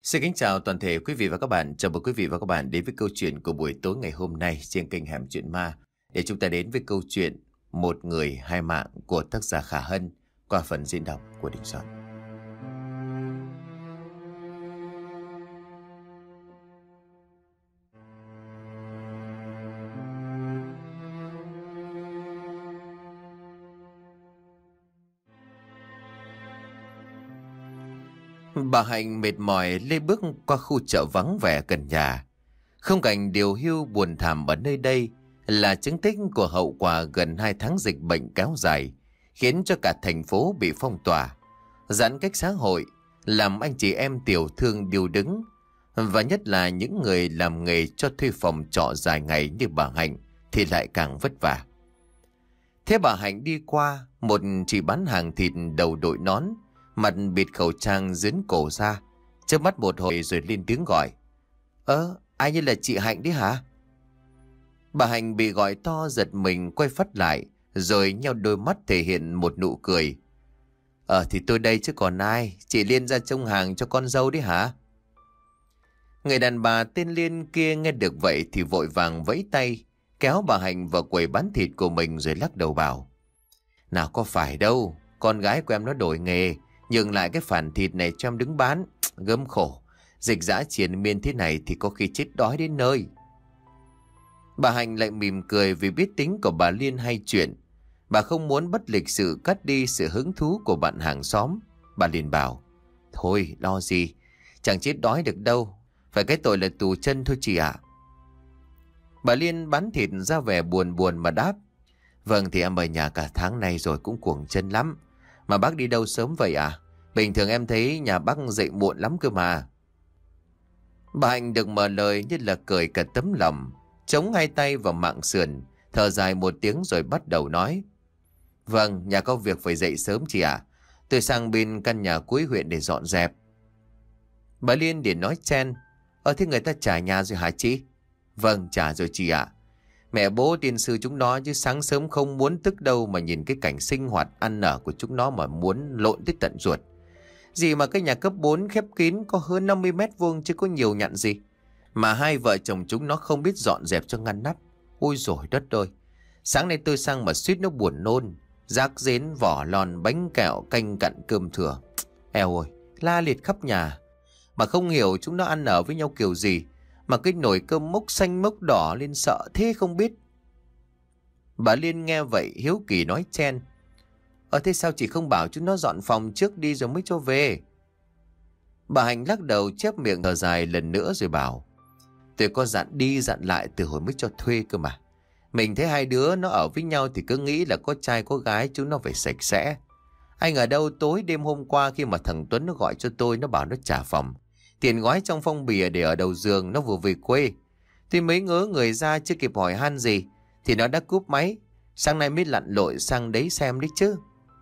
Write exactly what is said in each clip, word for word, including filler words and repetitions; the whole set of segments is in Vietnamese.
Xin kính chào toàn thể quý vị và các bạn. Chào mừng quý vị và các bạn đến với câu chuyện của buổi tối ngày hôm nay trên kênh Hẻm Chuyện Ma. Để chúng ta đến với câu chuyện Một Người Hai Mạng của tác giả Khả Hân qua phần diễn đọc của Đình Soạn. Bà Hạnh mệt mỏi lê bước qua khu chợ vắng vẻ gần nhà. Không cảnh điều hưu buồn thảm ở nơi đây là chứng tích của hậu quả gần hai tháng dịch bệnh kéo dài, khiến cho cả thành phố bị phong tỏa, giãn cách xã hội, làm anh chị em tiểu thương điêu đứng. Và nhất là những người làm nghề cho thuê phòng trọ dài ngày như bà Hạnh thì lại càng vất vả. Thế bà Hạnh đi qua, một chị bán hàng thịt đầu đội nón, mặt bịt khẩu trang dướn cổ ra, chớp mắt một hồi rồi lên tiếng gọi. Ơ, ai như là chị Hạnh đấy hả? Bà Hạnh bị gọi to giật mình quay phắt lại, rồi nheo đôi mắt thể hiện một nụ cười. Ờ thì tôi đây chứ còn ai, chị Liên ra trông hàng cho con dâu đấy hả? Người đàn bà tên Liên kia nghe được vậy thì vội vàng vẫy tay, kéo bà Hạnh vào quầy bán thịt của mình rồi lắc đầu bảo. Nào có phải đâu, con gái của em nó đổi nghề, nhường lại cái phản thịt này cho em đứng bán. Gớm khổ, dịch dã triền miên thế này thì có khi chết đói đến nơi. Bà Hạnh lại mỉm cười vì biết tính của bà Liên hay chuyện. Bà không muốn bất lịch sự cắt đi sự hứng thú của bạn hàng xóm. Bà liền bảo, thôi lo gì, chẳng chết đói được đâu, phải cái tội là tù chân thôi chị ạ. Bà Liên bán thịt ra vẻ buồn buồn mà đáp. Vâng thì em ở nhà cả tháng nay rồi cũng cuồng chân lắm. Mà bác đi đâu sớm vậy à? Bình thường em thấy nhà bác dậy muộn lắm cơ mà. Bà Hạnh được mở lời như là cười cả tấm lòng, chống hai tay vào mạng sườn, thở dài một tiếng rồi bắt đầu nói. Vâng, nhà có việc phải dậy sớm chị ạ. Tôi sang bên căn nhà cuối huyện để dọn dẹp. Bà Liên để nói chen. Ờ thế người ta trả nhà rồi hả chị? Vâng, trả rồi chị ạ. Mẹ bố tiên sư chúng nó chứ sáng sớm không muốn tức đâu mà nhìn cái cảnh sinh hoạt ăn ở của chúng nó mà muốn lộn tới tận ruột. Gì mà cái nhà cấp bốn khép kín có hơn năm mươi mét vuông chứ có nhiều nhặn gì. Mà hai vợ chồng chúng nó không biết dọn dẹp cho ngăn nắp. Ôi dồi đất ơi. Sáng nay tôi sang mà suýt nó buồn nôn. Rác rến, vỏ lon, bánh kẹo, canh cặn cơm thừa. Eo ơi, la liệt khắp nhà. Mà không hiểu chúng nó ăn ở với nhau kiểu gì mà cái nồi cơm mốc xanh mốc đỏ lên sợ thế không biết. Bà Liên nghe vậy hiếu kỳ nói chen. Ờ thế sao chị không bảo chúng nó dọn phòng trước đi rồi mới cho về? Bà Hạnh lắc đầu chép miệng thở dài lần nữa rồi bảo. Tôi có dặn đi dặn lại từ hồi mới cho thuê cơ mà. Mình thấy hai đứa nó ở với nhau thì cứ nghĩ là có trai có gái chúng nó phải sạch sẽ. Anh ở đâu tối đêm hôm qua khi mà thằng Tuấn nó gọi cho tôi, nó bảo nó trả phòng. Tiền gói trong phong bì để ở đầu giường, nó vừa về quê. Thì mấy ngớ người ra chưa kịp hỏi han gì thì nó đã cúp máy. Sáng nay mới lặn lội sang đấy xem đấy chứ.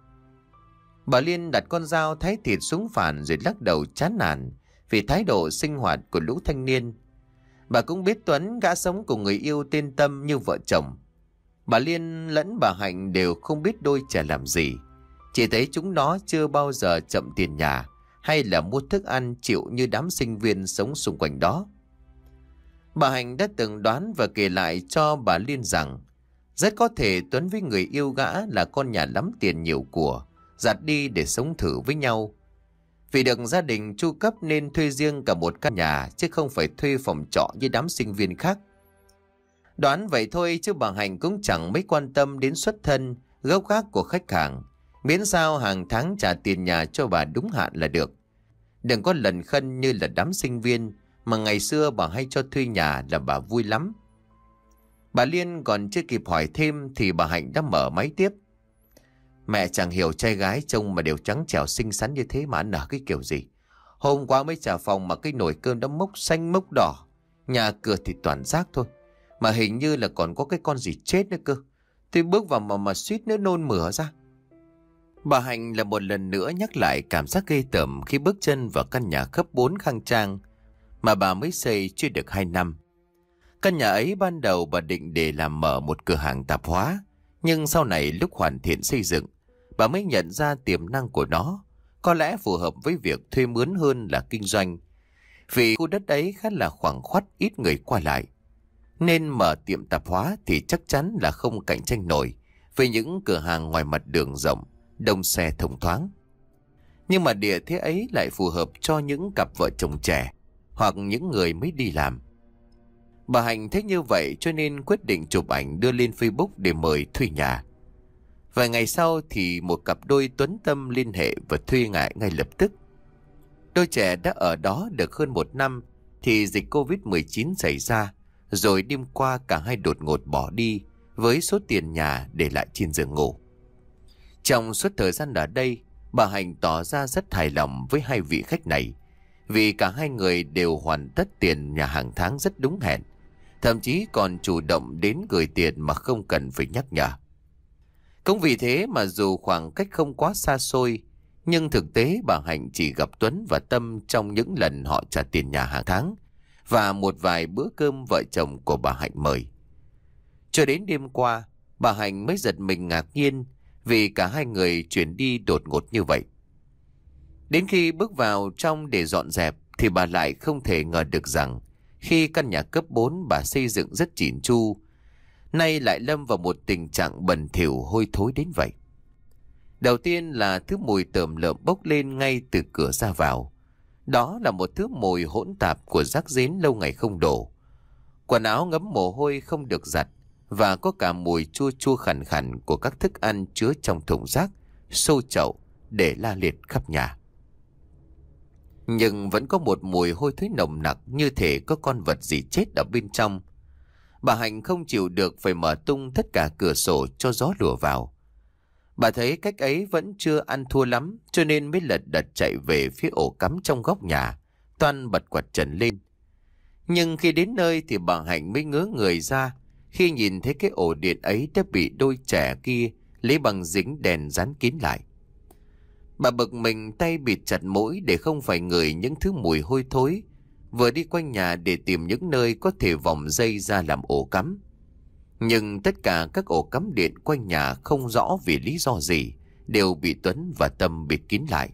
Bà Liên đặt con dao thái thịt xuống phản rồi lắc đầu chán nản vì thái độ sinh hoạt của lũ thanh niên. Bà cũng biết Tuấn gã sống cùng người yêu tên Tâm như vợ chồng. Bà Liên lẫn bà Hạnh đều không biết đôi trẻ làm gì. Chỉ thấy chúng nó chưa bao giờ chậm tiền nhà hay là mua thức ăn chịu như đám sinh viên sống xung quanh đó. Bà Hạnh đã từng đoán và kể lại cho bà Liên rằng rất có thể Tuấn với người yêu gã là con nhà lắm tiền nhiều của, dạt đi để sống thử với nhau. Vì được gia đình chu cấp nên thuê riêng cả một căn nhà chứ không phải thuê phòng trọ như đám sinh viên khác. Đoán vậy thôi chứ bà Hạnh cũng chẳng mấy quan tâm đến xuất thân, gốc gác của khách hàng. Miễn sao hàng tháng trả tiền nhà cho bà đúng hạn là được. Đừng có lần khân như là đám sinh viên mà ngày xưa bà hay cho thuê nhà là bà vui lắm. Bà Liên còn chưa kịp hỏi thêm thì bà Hạnh đã mở máy tiếp. Mẹ chẳng hiểu trai gái trông mà đều trắng trẻo xinh xắn như thế mà ăn ở cái kiểu gì. Hôm qua mới trả phòng mà cái nồi cơm đã mốc xanh mốc đỏ. Nhà cửa thì toàn rác thôi. Mà hình như là còn có cái con gì chết nữa cơ. Tôi bước vào mà mà suýt nữa nôn mửa ra. Bà Hạnh là một lần nữa nhắc lại cảm giác ghê tởm khi bước chân vào căn nhà cấp bốn khang trang mà bà mới xây chưa được hai năm. Căn nhà ấy ban đầu bà định để làm mở một cửa hàng tạp hóa, nhưng sau này lúc hoàn thiện xây dựng, bà mới nhận ra tiềm năng của nó có lẽ phù hợp với việc thuê mướn hơn là kinh doanh. Vì khu đất ấy khá là khoảng khoắt, ít người qua lại, nên mở tiệm tạp hóa thì chắc chắn là không cạnh tranh nổi với những cửa hàng ngoài mặt đường rộng, đông xe thông thoáng. Nhưng mà địa thế ấy lại phù hợp cho những cặp vợ chồng trẻ hoặc những người mới đi làm. Bà Hạnh thấy như vậy cho nên quyết định chụp ảnh đưa lên Facebook để mời thuê nhà. Vài ngày sau thì một cặp đôi Tuấn Tâm liên hệ và thuê lại ngay lập tức. Đôi trẻ đã ở đó được hơn một năm thì dịch covid mười chín xảy ra, rồi đêm qua cả hai đột ngột bỏ đi với số tiền nhà để lại trên giường ngủ. Trong suốt thời gian ở đây, bà Hạnh tỏ ra rất hài lòng với hai vị khách này, vì cả hai người đều hoàn tất tiền nhà hàng tháng rất đúng hẹn, thậm chí còn chủ động đến gửi tiền mà không cần phải nhắc nhở. Cũng vì thế mà dù khoảng cách không quá xa xôi, nhưng thực tế bà Hạnh chỉ gặp Tuấn và Tâm trong những lần họ trả tiền nhà hàng tháng và một vài bữa cơm vợ chồng của bà Hạnh mời. Cho đến đêm qua, bà Hạnh mới giật mình ngạc nhiên vì cả hai người chuyển đi đột ngột như vậy. Đến khi bước vào trong để dọn dẹp thì bà lại không thể ngờ được rằng khi căn nhà cấp bốn bà xây dựng rất chỉn chu, nay lại lâm vào một tình trạng bẩn thỉu hôi thối đến vậy. Đầu tiên là thứ mùi tởm lợm bốc lên ngay từ cửa ra vào. Đó là một thứ mùi hỗn tạp của rác rến lâu ngày không đổ. Quần áo ngấm mồ hôi không được giặt, và có cả mùi chua chua khằn khằn của các thức ăn chứa trong thùng rác, xô chậu để la liệt khắp nhà. Nhưng vẫn có một mùi hôi thối nồng nặc như thể có con vật gì chết ở bên trong. Bà Hạnh không chịu được phải mở tung tất cả cửa sổ cho gió lùa vào. Bà thấy cách ấy vẫn chưa ăn thua lắm, cho nên mới lật đật chạy về phía ổ cắm trong góc nhà, toan bật quạt trần lên. Nhưng khi đến nơi thì bà Hạnh mới ngớ người ra khi nhìn thấy cái ổ điện ấy đã bị đôi trẻ kia lấy băng dính đèn dán kín lại. Bà bực mình tay bịt chặt mũi để không phải ngửi những thứ mùi hôi thối, vừa đi quanh nhà để tìm những nơi có thể vòng dây ra làm ổ cắm. Nhưng tất cả các ổ cắm điện quanh nhà không rõ vì lý do gì đều bị Tuấn và Tâm bịt kín lại.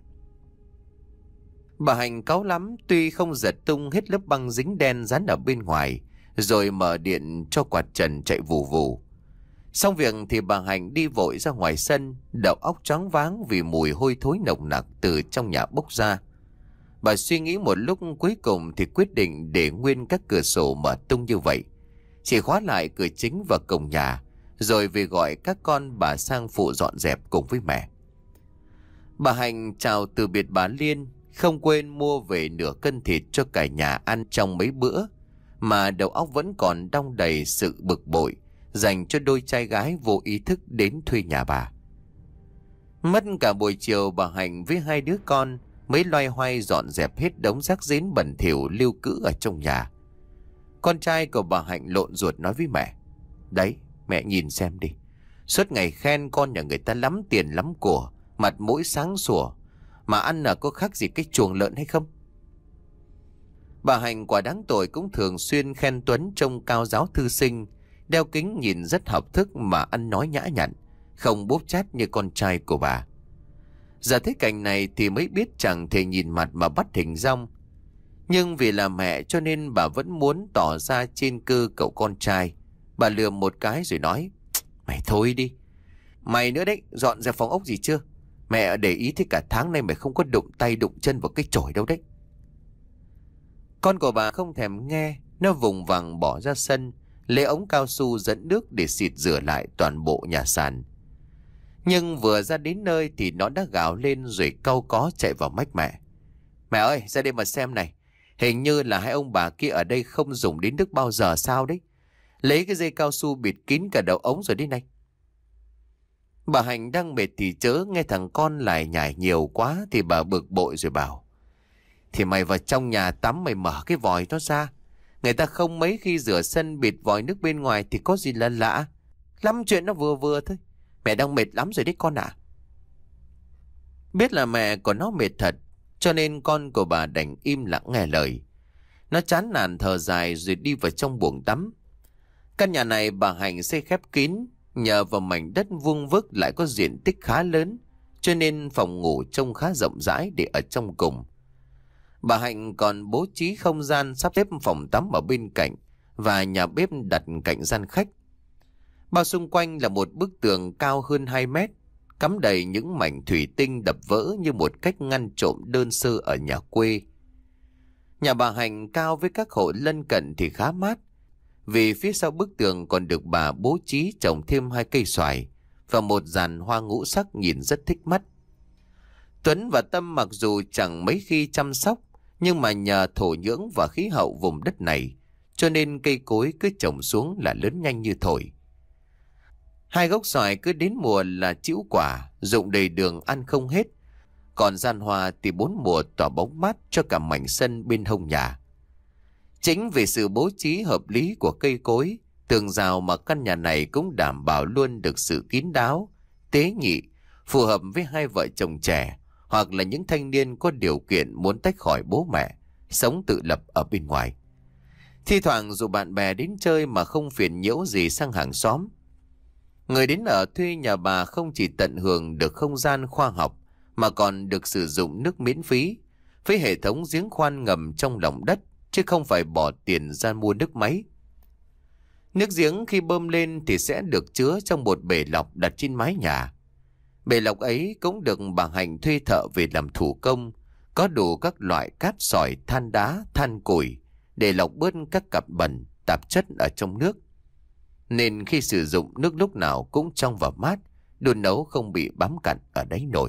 Bà Hạnh cáu lắm, tuy không giật tung hết lớp băng dính đen dán ở bên ngoài, rồi mở điện cho quạt trần chạy vù vù. Xong việc thì bà Hạnh đi vội ra ngoài sân, đầu óc choáng váng vì mùi hôi thối nồng nặc từ trong nhà bốc ra. Bà suy nghĩ một lúc, cuối cùng thì quyết định để nguyên các cửa sổ mở tung như vậy, chỉ khóa lại cửa chính và cổng nhà, rồi về gọi các con bà sang phụ dọn dẹp cùng với mẹ. Bà Hạnh chào từ biệt bà Liên, không quên mua về nửa cân thịt cho cả nhà ăn trong mấy bữa, mà đầu óc vẫn còn đong đầy sự bực bội dành cho đôi trai gái vô ý thức đến thuê nhà bà. Mất cả buổi chiều, bà Hạnh với hai đứa con mới loay hoay dọn dẹp hết đống rác rến bẩn thỉu lưu cữ ở trong nhà. Con trai của bà Hạnh lộn ruột nói với mẹ: "Đấy, mẹ nhìn xem đi. Suốt ngày khen con nhà người ta lắm tiền lắm của, mặt mũi sáng sủa, mà ăn là có khác gì cái chuồng lợn hay không?" Bà Hạnh quả đáng tội cũng thường xuyên khen Tuấn trông cao giáo thư sinh, đeo kính nhìn rất học thức mà ăn nói nhã nhặn, không bốp chát như con trai của bà. Giờ thấy cảnh này thì mới biết chẳng thể nhìn mặt mà bắt hình dong. Nhưng vì là mẹ cho nên bà vẫn muốn tỏ ra trên cơ cậu con trai. Bà lườm một cái rồi nói: "Mày thôi đi. Mày nữa đấy, dọn dẹp phòng ốc gì chưa? Mẹ để ý thấy cả tháng nay mày không có đụng tay đụng chân vào cái chổi đâu đấy." Con của bà không thèm nghe, nó vùng vằng bỏ ra sân, lấy ống cao su dẫn nước để xịt rửa lại toàn bộ nhà sàn. Nhưng vừa ra đến nơi thì nó đã gào lên rồi cau có chạy vào mách mẹ: "Mẹ ơi, ra đây mà xem này. Hình như là hai ông bà kia ở đây không dùng đến nước bao giờ sao đấy. Lấy cái dây cao su bịt kín cả đầu ống rồi đấy này." Bà Hạnh đang mệt thì chớ, nghe thằng con lại nhảy nhiều quá thì bà bực bội rồi bảo: "Thì mày vào trong nhà tắm mày mở cái vòi nó ra. Người ta không mấy khi rửa sân bịt vòi nước bên ngoài thì có gì là lạ. Lắm chuyện nó vừa vừa thôi. Mẹ đang mệt lắm rồi đấy con ạ." Biết là mẹ của nó mệt thật, cho nên con của bà đành im lặng nghe lời. Nó chán nản thở dài rồi đi vào trong buồng tắm. Căn nhà này bà Hạnh xây khép kín, nhờ vào mảnh đất vuông vức lại có diện tích khá lớn, cho nên phòng ngủ trông khá rộng rãi để ở trong cùng. Bà Hạnh còn bố trí không gian sắp xếp phòng tắm ở bên cạnh và nhà bếp đặt cạnh gian khách. Bao xung quanh là một bức tường cao hơn hai mét, cắm đầy những mảnh thủy tinh đập vỡ như một cách ngăn trộm đơn sơ ở nhà quê. Nhà bà Hạnh cao với các hộ lân cận thì khá mát, vì phía sau bức tường còn được bà bố trí trồng thêm hai cây xoài và một dàn hoa ngũ sắc nhìn rất thích mắt. Tuấn và Tâm mặc dù chẳng mấy khi chăm sóc, nhưng mà nhờ thổ nhưỡng và khí hậu vùng đất này, cho nên cây cối cứ trồng xuống là lớn nhanh như thổi. Hai gốc xoài cứ đến mùa là trĩu quả, rụng đầy đường ăn không hết. Còn gian hoa thì bốn mùa tỏa bóng mát cho cả mảnh sân bên hông nhà. Chính vì sự bố trí hợp lý của cây cối, tường rào mà căn nhà này cũng đảm bảo luôn được sự kín đáo, tế nhị, phù hợp với hai vợ chồng trẻ hoặc là những thanh niên có điều kiện muốn tách khỏi bố mẹ, sống tự lập ở bên ngoài. Thi thoảng dù bạn bè đến chơi mà không phiền nhiễu gì sang hàng xóm. Người đến ở thuê nhà bà không chỉ tận hưởng được không gian khoa học mà còn được sử dụng nước miễn phí với hệ thống giếng khoan ngầm trong lòng đất, chứ không phải bỏ tiền ra mua nước máy. Nước giếng khi bơm lên thì sẽ được chứa trong một bể lọc đặt trên mái nhà. Bể lọc ấy cũng được bà Hạnh thuê thợ về làm thủ công, có đủ các loại cát sỏi, than đá, than củi để lọc bớt các cặn bẩn, tạp chất ở trong nước. Nên khi sử dụng nước lúc nào cũng trong và mát, đồ nấu không bị bám cặn ở đáy nồi.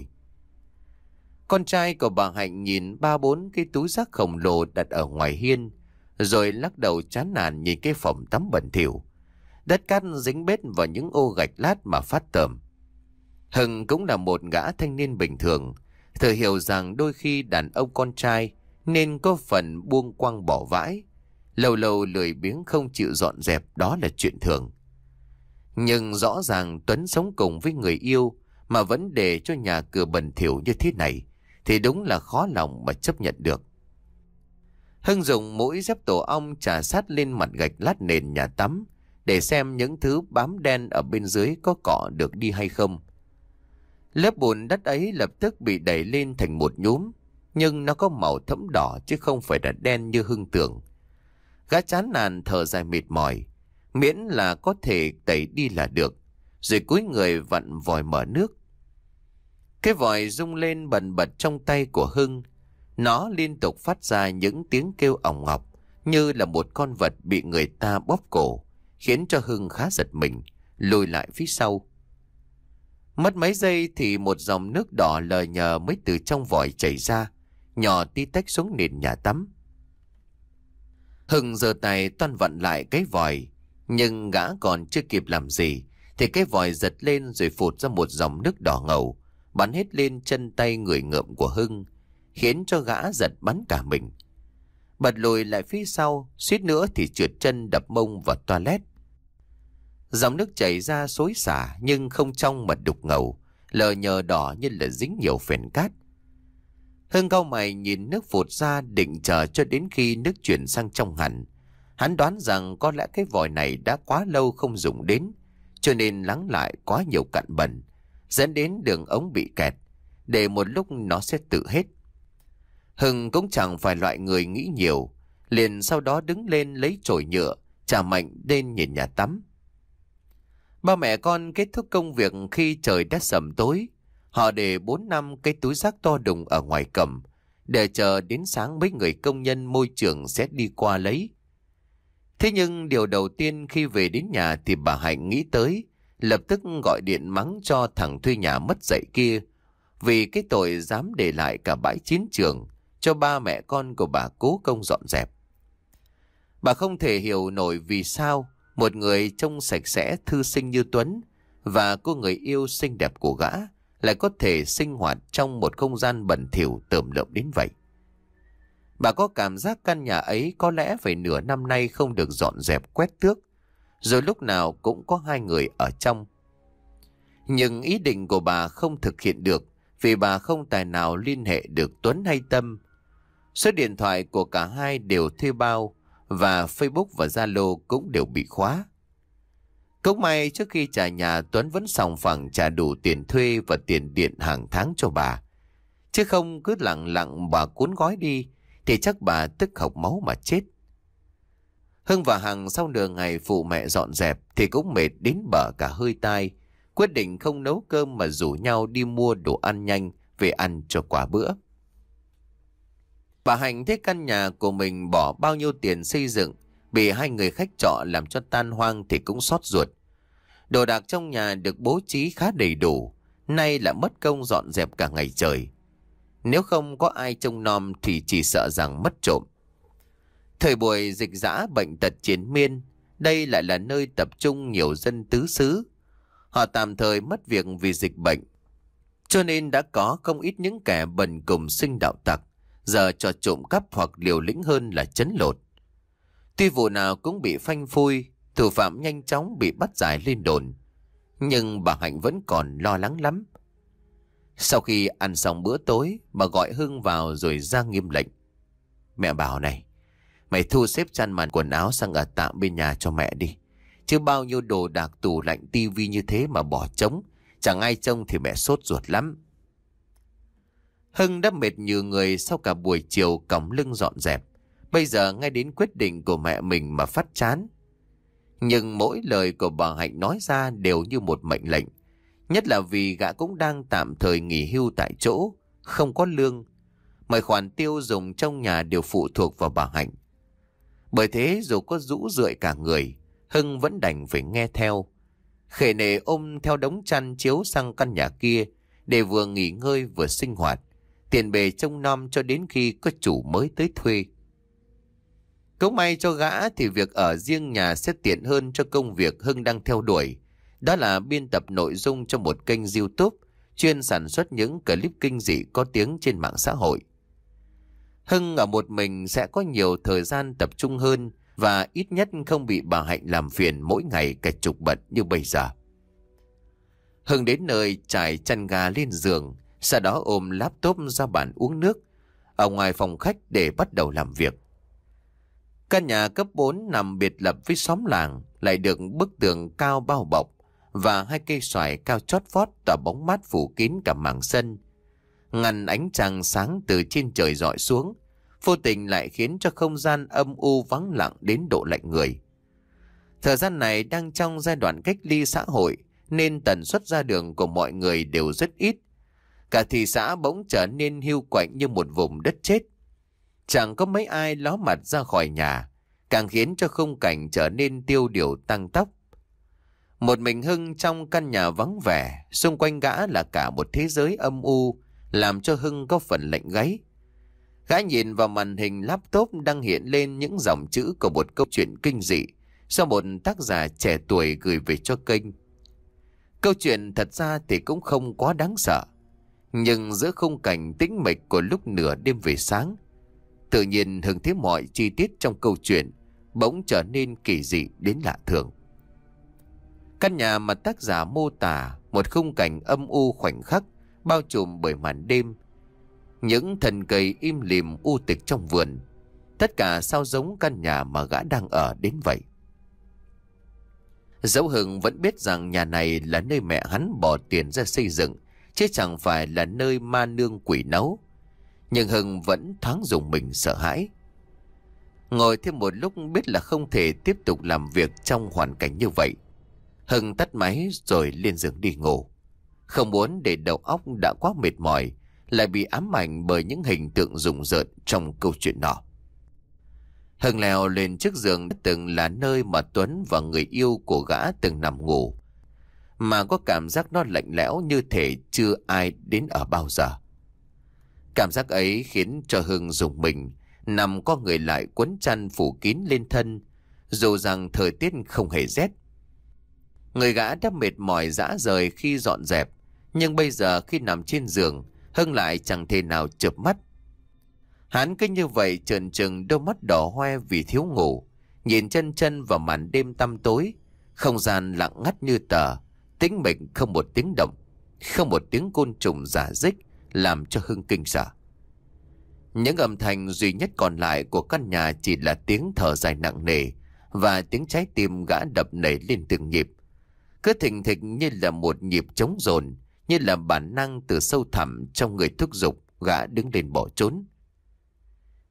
Con trai của bà Hạnh nhìn ba bốn cái túi rác khổng lồ đặt ở ngoài hiên, rồi lắc đầu chán nản nhìn cái phòng tắm bẩn thỉu. Đất cát dính bết vào những ô gạch lát mà phát tởm. Hưng cũng là một gã thanh niên bình thường, thừa hiểu rằng đôi khi đàn ông con trai nên có phần buông quăng bỏ vãi, lâu lâu lười biếng không chịu dọn dẹp, đó là chuyện thường. Nhưng rõ ràng Tuấn sống cùng với người yêu mà vẫn để cho nhà cửa bẩn thỉu như thế này thì đúng là khó lòng mà chấp nhận được. Hưng dùng mũi dép tổ ong chà sát lên mặt gạch lát nền nhà tắm để xem những thứ bám đen ở bên dưới có cọ được đi hay không. Lớp bùn đất ấy lập tức bị đẩy lên thành một nhúm, nhưng nó có màu thẫm đỏ chứ không phải là đen như Hưng tưởng. Gã chán nản thở dài mệt mỏi, miễn là có thể tẩy đi là được, rồi cúi người vặn vòi mở nước. Cái vòi rung lên bần bật trong tay của Hưng, nó liên tục phát ra những tiếng kêu ỏng ngọc như là một con vật bị người ta bóp cổ, khiến cho Hưng khá giật mình, lùi lại phía sau. Mất mấy giây thì một dòng nước đỏ lờ nhờ mới từ trong vòi chảy ra, nhỏ tí tách xuống nền nhà tắm. Hưng giơ tay toan vặn lại cái vòi, nhưng gã còn chưa kịp làm gì thì cái vòi giật lên rồi phụt ra một dòng nước đỏ ngầu, bắn hết lên chân tay người ngợm của Hưng, khiến cho gã giật bắn cả mình. Bật lùi lại phía sau, suýt nữa thì trượt chân đập mông vào toilet. Dòng nước chảy ra xối xả nhưng không trong mà đục ngầu, lờ nhờ đỏ như là dính nhiều phèn cát. Hưng cau mày nhìn nước phụt ra, định chờ cho đến khi nước chuyển sang trong hẳn. Hắn đoán rằng có lẽ cái vòi này đã quá lâu không dùng đến, cho nên lắng lại quá nhiều cặn bẩn, dẫn đến đường ống bị kẹt, để một lúc nó sẽ tự hết. Hưng cũng chẳng phải loại người nghĩ nhiều, liền sau đó đứng lên lấy chổi nhựa, chà mạnh lên nhìn nhà tắm. Ba mẹ con kết thúc công việc khi trời đã sầm tối. Họ để bốn năm cái túi rác to đùng ở ngoài cổng, để chờ đến sáng mấy người công nhân môi trường sẽ đi qua lấy. Thế nhưng điều đầu tiên khi về đến nhà thì bà Hạnh nghĩ tới, lập tức gọi điện mắng cho thằng thuê nhà mất dạy kia, vì cái tội dám để lại cả bãi chiến trường cho ba mẹ con của bà cố công dọn dẹp. Bà không thể hiểu nổi vì sao một người trông sạch sẽ thư sinh như Tuấn và cô người yêu xinh đẹp của gã lại có thể sinh hoạt trong một không gian bẩn thỉu tởm lợm đến vậy. Bà có cảm giác căn nhà ấy có lẽ phải nửa năm nay không được dọn dẹp quét tước, rồi lúc nào cũng có hai người ở trong. Nhưng ý định của bà không thực hiện được vì bà không tài nào liên hệ được Tuấn hay Tâm. Số điện thoại của cả hai đều thuê bao và Facebook và Zalo cũng đều bị khóa. Cũng may trước khi trả nhà, Tuấn vẫn sòng phẳng trả đủ tiền thuê và tiền điện hàng tháng cho bà. Chứ không cứ lặng lặng bà cuốn gói đi thì chắc bà tức hộc máu mà chết. Hưng và Hằng sau nửa ngày phụ mẹ dọn dẹp thì cũng mệt đến bở cả hơi tai, quyết định không nấu cơm mà rủ nhau đi mua đồ ăn nhanh về ăn cho quả bữa. Bà Hạnh thấy căn nhà của mình bỏ bao nhiêu tiền xây dựng bị hai người khách trọ làm cho tan hoang thì cũng xót ruột. Đồ đạc trong nhà được bố trí khá đầy đủ, nay lại mất công dọn dẹp cả ngày trời. Nếu không có ai trông nom thì chỉ sợ rằng mất trộm. Thời buổi dịch dã bệnh tật triền miên, đây lại là nơi tập trung nhiều dân tứ xứ. Họ tạm thời mất việc vì dịch bệnh, cho nên đã có không ít những kẻ bần cùng sinh đạo tặc, giờ cho trộm cắp hoặc liều lĩnh hơn là trấn lột. Tuy vụ nào cũng bị phanh phui, thủ phạm nhanh chóng bị bắt giải lên đồn, nhưng bà Hạnh vẫn còn lo lắng lắm. Sau khi ăn xong bữa tối, bà gọi Hưng vào rồi ra nghiêm lệnh. Mẹ bảo này, mày thu xếp chăn màn quần áo sang ở tạm bên nhà cho mẹ đi. Chứ bao nhiêu đồ đạc tủ lạnh tivi như thế mà bỏ trống, chẳng ai trông thì mẹ sốt ruột lắm. Hưng đã mệt như người sau cả buổi chiều cõng lưng dọn dẹp. Bây giờ ngay đến quyết định của mẹ mình mà phát chán. Nhưng mỗi lời của bà Hạnh nói ra đều như một mệnh lệnh. Nhất là vì gã cũng đang tạm thời nghỉ hưu tại chỗ, không có lương. Mọi khoản tiêu dùng trong nhà đều phụ thuộc vào bà Hạnh. Bởi thế dù có rũ rượi cả người, Hưng vẫn đành phải nghe theo. Khệ nệ ôm theo đống chăn chiếu sang căn nhà kia để vừa nghỉ ngơi vừa sinh hoạt, tiền bề trông nom cho đến khi có chủ mới tới thuê. Cũng may cho gã thì việc ở riêng nhà sẽ tiện hơn cho công việc Hưng đang theo đuổi. Đó là biên tập nội dung cho một kênh YouTube chuyên sản xuất những clip kinh dị có tiếng trên mạng xã hội. Hưng ở một mình sẽ có nhiều thời gian tập trung hơn và ít nhất không bị bà Hạnh làm phiền mỗi ngày cả chục bận như bây giờ. Hưng đến nơi trải chăn gà lên giường, sau đó ôm laptop ra bàn uống nước ở ngoài phòng khách để bắt đầu làm việc. Căn nhà cấp bốn nằm biệt lập với xóm làng, lại được bức tường cao bao bọc và hai cây xoài cao chót vót tỏa bóng mát phủ kín cả mảng sân, ngăn ánh trăng sáng từ trên trời rọi xuống, vô tình lại khiến cho không gian âm u vắng lặng đến độ lạnh người. Thời gian này đang trong giai đoạn cách ly xã hội nên tần suất ra đường của mọi người đều rất ít. Cả thị xã bỗng trở nên hiu quạnh như một vùng đất chết. Chẳng có mấy ai ló mặt ra khỏi nhà, càng khiến cho khung cảnh trở nên tiêu điều tăng tóc. Một mình Hưng trong căn nhà vắng vẻ, xung quanh gã là cả một thế giới âm u, làm cho Hưng có phần lạnh gáy. Gã nhìn vào màn hình laptop đang hiện lên những dòng chữ của một câu chuyện kinh dị do một tác giả trẻ tuổi gửi về cho kênh. Câu chuyện thật ra thì cũng không quá đáng sợ, nhưng giữa khung cảnh tĩnh mịch của lúc nửa đêm về sáng, tự nhiên Hưng thấy mọi chi tiết trong câu chuyện bỗng trở nên kỳ dị đến lạ thường. Căn nhà mà tác giả mô tả một khung cảnh âm u khoảnh khắc bao trùm bởi màn đêm, những thân cây im lìm u tịch trong vườn, tất cả sao giống căn nhà mà gã đang ở đến vậy. Dẫu Hưng vẫn biết rằng nhà này là nơi mẹ hắn bỏ tiền ra xây dựng, chứ chẳng phải là nơi ma nương quỷ nấu, nhưng Hưng vẫn thoáng rùng mình sợ hãi. Ngồi thêm một lúc biết là không thể tiếp tục làm việc trong hoàn cảnh như vậy, Hưng tắt máy rồi lên giường đi ngủ. Không muốn để đầu óc đã quá mệt mỏi lại bị ám ảnh bởi những hình tượng rùng rợn trong câu chuyện nọ. Hưng leo lên chiếc giường từng là nơi mà Tuấn và người yêu của gã từng nằm ngủ, mà có cảm giác nó lạnh lẽo như thể chưa ai đến ở bao giờ. Cảm giác ấy khiến cho Hưng rùng mình, nằm co người lại quấn chăn phủ kín lên thân, dù rằng thời tiết không hề rét. Người gã đã mệt mỏi rã rời khi dọn dẹp, nhưng bây giờ khi nằm trên giường, Hưng lại chẳng thể nào chợp mắt. Hắn cứ như vậy trợn trừng đôi mắt đỏ hoe vì thiếu ngủ, nhìn chân chân vào màn đêm tăm tối, không gian lặng ngắt như tờ, tĩnh mịch không một tiếng động, không một tiếng côn trùng rả rích làm cho Hưng kinh sợ. Những âm thanh duy nhất còn lại của căn nhà chỉ là tiếng thở dài nặng nề và tiếng trái tim gã đập nảy lên từng nhịp, cứ thình thịch như là một nhịp trống dồn, như là bản năng từ sâu thẳm trong người thúc giục gã đứng lên bỏ trốn.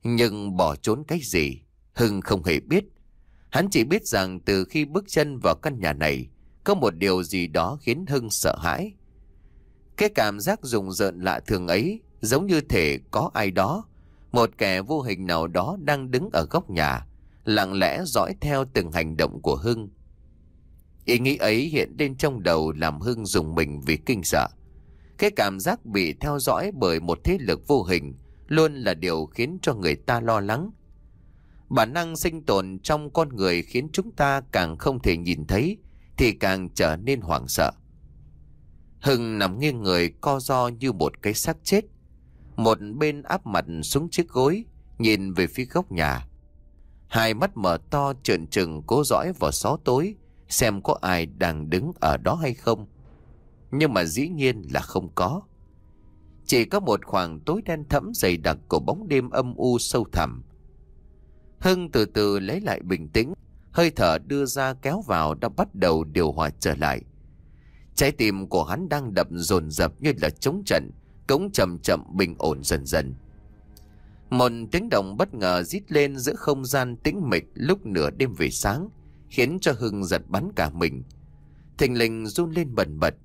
Nhưng bỏ trốn cái gì, Hưng không hề biết. Hắn chỉ biết rằng từ khi bước chân vào căn nhà này, có một điều gì đó khiến Hưng sợ hãi. Cái cảm giác rùng rợn lạ thường ấy giống như thể có ai đó, một kẻ vô hình nào đó đang đứng ở góc nhà, lặng lẽ dõi theo từng hành động của Hưng. Ý nghĩ ấy hiện lên trong đầu làm Hưng rùng mình vì kinh sợ. Cái cảm giác bị theo dõi bởi một thế lực vô hình luôn là điều khiến cho người ta lo lắng. Bản năng sinh tồn trong con người khiến chúng ta càng không thể nhìn thấy thì càng trở nên hoảng sợ. Hưng nằm nghiêng người co ro như một cái xác chết. Một bên áp mặt xuống chiếc gối, nhìn về phía góc nhà. Hai mắt mở to trợn trừng cố dõi vào xó tối, xem có ai đang đứng ở đó hay không. Nhưng mà dĩ nhiên là không có. Chỉ có một khoảng tối đen thẫm dày đặc của bóng đêm âm u sâu thẳm. Hưng từ từ lấy lại bình tĩnh, hơi thở đưa ra kéo vào đã bắt đầu điều hòa trở lại. Trái tim của hắn đang đập dồn dập như là trống trận, cũng chậm chậm bình ổn dần dần. Một tiếng động bất ngờ rít lên giữa không gian tĩnh mịch lúc nửa đêm về sáng, khiến cho Hưng giật bắn cả mình. Thình lình run lên bần bật.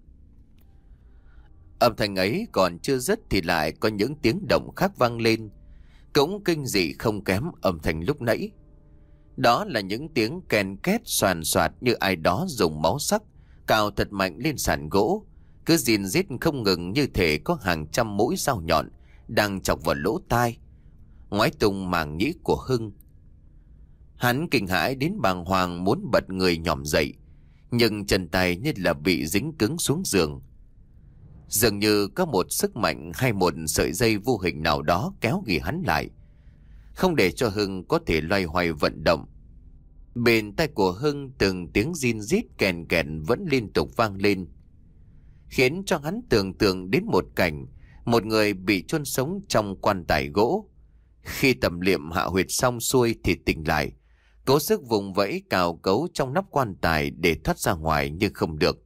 Âm thanh ấy còn chưa dứt thì lại có những tiếng động khác vang lên, cũng kinh dị không kém âm thanh lúc nãy. Đó là những tiếng kèn két xoàn xoạt như ai đó dùng máu sắc cào thật mạnh lên sàn gỗ, cứ rìn rít không ngừng như thể có hàng trăm mũi dao nhọn đang chọc vào lỗ tai, ngoái tung màng nhĩ của Hưng. Hắn kinh hãi đến bàng hoàng muốn bật người nhòm dậy, nhưng chân tay như là bị dính cứng xuống giường. Dường như có một sức mạnh hay một sợi dây vô hình nào đó kéo ghì hắn lại, không để cho Hưng có thể loay hoay vận động. Bên tai của Hưng từng tiếng rin rít kèn kèn vẫn liên tục vang lên, khiến cho hắn tưởng tượng đến một cảnh một người bị chôn sống trong quan tài gỗ. Khi tầm liệm hạ huyệt xong xuôi thì tỉnh lại, cố sức vùng vẫy cào cấu trong nắp quan tài để thoát ra ngoài nhưng không được.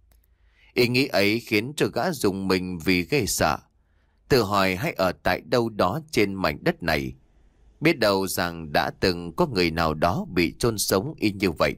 Ý nghĩ ấy khiến cho gã rùng mình vì ghê sợ, tự hỏi hay ở tại đâu đó trên mảnh đất này, biết đâu rằng đã từng có người nào đó bị chôn sống y như vậy.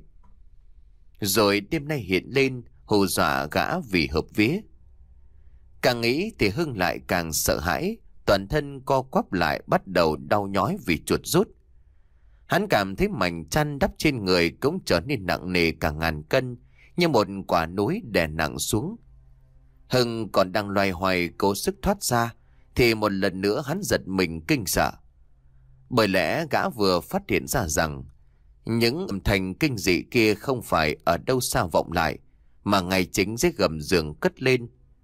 Rồi đêm nay hiện lên hù dọa gã vì hợp vía. Càng nghĩ thì Hưng lại càng sợ hãi, toàn thân co quắp lại bắt đầu đau nhói vì chuột rút. Hắn cảm thấy mảnh chăn đắp trên người cũng trở nên nặng nề cả ngàn cân, như một quả núi đè nặng xuống. Hưng còn đang loay hoay cố sức thoát ra thì một lần nữa hắn giật mình kinh sợ. Bởi lẽ gã vừa phát hiện ra rằng những âm thanh kinh dị kia không phải ở đâu xa vọng lại, mà ngay chính dưới gầm giường cất lên.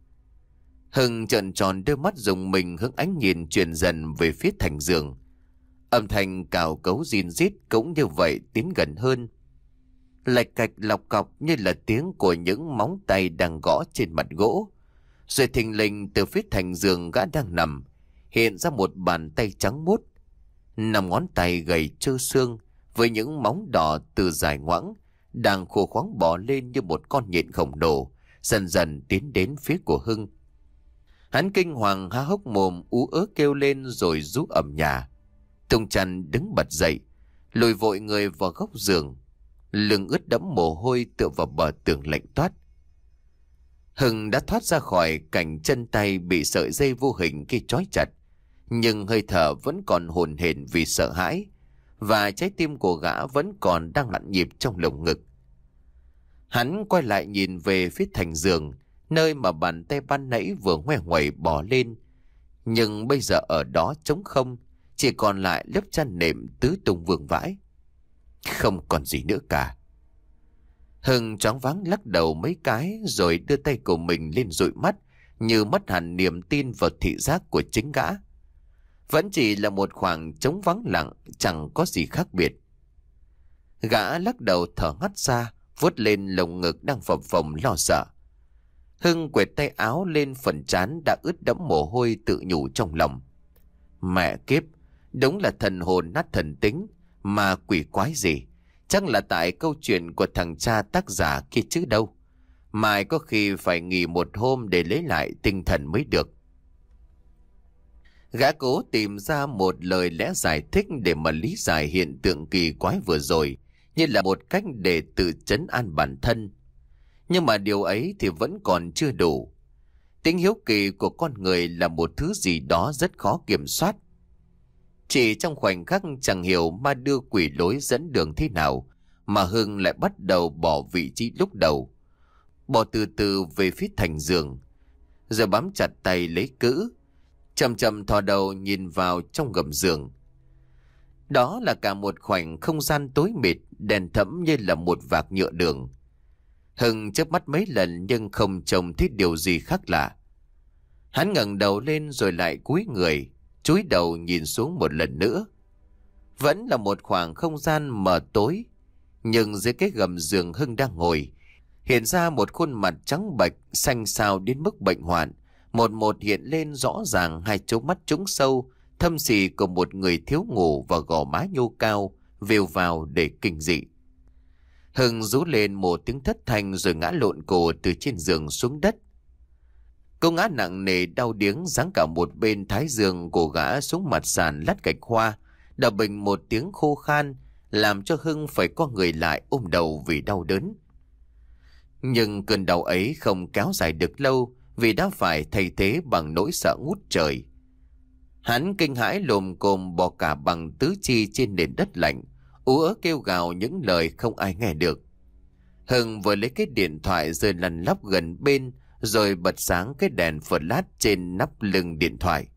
Hưng trợn tròn đôi mắt rùng mình hướng ánh nhìn chuyển dần về phía thành giường. Âm thanh cào cấu rin rít cũng như vậy tiến gần hơn, lạch cạch lọc cọc như là tiếng của những móng tay đang gõ trên mặt gỗ. Rồi thình lình từ phía thành giường gã đang nằm hiện ra một bàn tay trắng muốt, năm ngón tay gầy trơ xương với những móng đỏ từ dài ngoãng đang khô khoắng bò lên như một con nhện khổng lồ, dần dần tiến đến phía của Hưng. Hắn kinh hoàng há hốc mồm ú ớ kêu lên rồi rú ầm nhà. Tung chăn đứng bật dậy, lùi vội người vào góc giường, lưng ướt đẫm mồ hôi tựa vào bờ tường lạnh toát. Hưng đã thoát ra khỏi cảnh chân tay bị sợi dây vô hình kia trói chặt, nhưng hơi thở vẫn còn hồn hển vì sợ hãi, và trái tim của gã vẫn còn đang lặn nhịp trong lồng ngực. Hắn quay lại nhìn về phía thành giường, nơi mà bàn tay ban nãy vừa ngoe ngoẩy bò lên, nhưng bây giờ ở đó trống không, chỉ còn lại lớp chăn nệm tứ tung vương vãi. Không còn gì nữa cả. Hưng choáng váng lắc đầu mấy cái rồi đưa tay của mình lên dụi mắt, như mất hẳn niềm tin vào thị giác của chính gã. Vẫn chỉ là một khoảng trống vắng lặng, chẳng có gì khác biệt. Gã lắc đầu thở hắt ra, vuốt lên lồng ngực đang phập phồng lo sợ. Hưng quệt tay áo lên phần trán đã ướt đẫm mồ hôi, tự nhủ trong lòng. Mẹ kiếp, đúng là thần hồn nát thần tính, mà quỷ quái gì. Chắc là tại câu chuyện của thằng cha tác giả kia chứ đâu. Mai có khi phải nghỉ một hôm để lấy lại tinh thần mới được. Gã cố tìm ra một lời lẽ giải thích để mà lý giải hiện tượng kỳ quái vừa rồi, như là một cách để tự trấn an bản thân. Nhưng mà điều ấy thì vẫn còn chưa đủ. Tính hiếu kỳ của con người là một thứ gì đó rất khó kiểm soát. Chỉ trong khoảnh khắc chẳng hiểu ma đưa quỷ lối dẫn đường thế nào mà Hưng lại bắt đầu bỏ vị trí lúc đầu, bỏ từ từ về phía thành giường, rồi bám chặt tay lấy cữ, chậm chậm thò đầu nhìn vào trong gầm giường. Đó là cả một khoảnh không gian tối mịt, đèn thẫm như là một vạc nhựa đường. Hưng chớp mắt mấy lần nhưng không trông thấy điều gì khác lạ. Hắn ngẩng đầu lên rồi lại cúi người, chúi đầu nhìn xuống một lần nữa. Vẫn là một khoảng không gian mờ tối, nhưng dưới cái gầm giường Hưng đang ngồi hiện ra một khuôn mặt trắng bệch, xanh xao đến mức bệnh hoạn, một một hiện lên rõ ràng hai chấu mắt trũng sâu thâm sì của một người thiếu ngủ và gò má nhô cao vêu vào để kinh dị. Hưng rú lên một tiếng thất thanh rồi ngã lộn cổ từ trên giường xuống đất. Cô ngã nặng nề đau điếng, giáng cả một bên thái dương của gã xuống mặt sàn lát gạch hoa, đập bình một tiếng khô khan, làm cho Hưng phải co người lại ôm đầu vì đau đớn. Nhưng cơn đau ấy không kéo dài được lâu, vì đã phải thay thế bằng nỗi sợ ngút trời. Hắn kinh hãi lồm cồm bò cả bằng tứ chi trên nền đất lạnh, ú ớ kêu gào những lời không ai nghe được. Hưng vừa lấy cái điện thoại rồi lăn lóc gần bên, rồi bật sáng cái đèn flash trên nắp lưng điện thoại.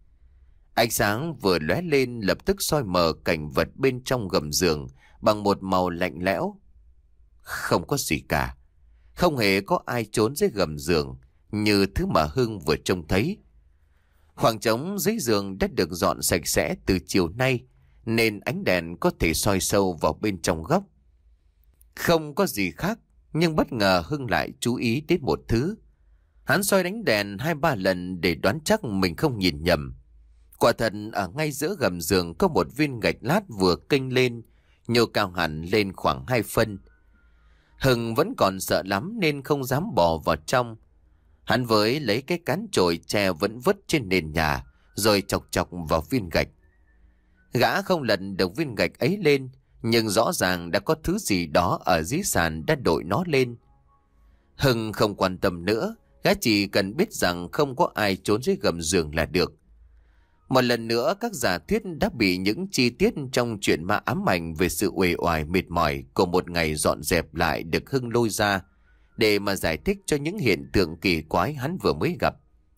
Ánh sáng vừa lóe lên lập tức soi mờ cảnh vật bên trong gầm giường bằng một màu lạnh lẽo. Không có gì cả, không hề có ai trốn dưới gầm giường như thứ mà Hưng vừa trông thấy. Khoảng trống dưới giường đã được dọn sạch sẽ từ chiều nay, nên ánh đèn có thể soi sâu vào bên trong góc. Không có gì khác, nhưng bất ngờ Hưng lại chú ý đến một thứ. Hắn soi đánh đèn hai ba lần để đoán chắc mình không nhìn nhầm. Quả thật ở ngay giữa gầm giường có một viên gạch lát vừa kênh lên, nhô cao hẳn lên khoảng hai phân. Hưng vẫn còn sợ lắm nên không dám bò vào trong. Hắn với lấy cái cán chổi tre vẫn vứt trên nền nhà, rồi chọc chọc vào viên gạch. Gã không lật được viên gạch ấy lên, nhưng rõ ràng đã có thứ gì đó ở dưới sàn đã đội nó lên. Hưng không quan tâm nữa, gã chỉ cần biết rằng không có ai trốn dưới gầm giường là được. Một lần nữa các giả thuyết đã bị những chi tiết trong chuyện ma ám ảnh về sự uể oải mệt mỏi của một ngày dọn dẹp lại được Hưng lôi ra để mà giải thích cho những hiện tượng kỳ quái hắn vừa mới gặp.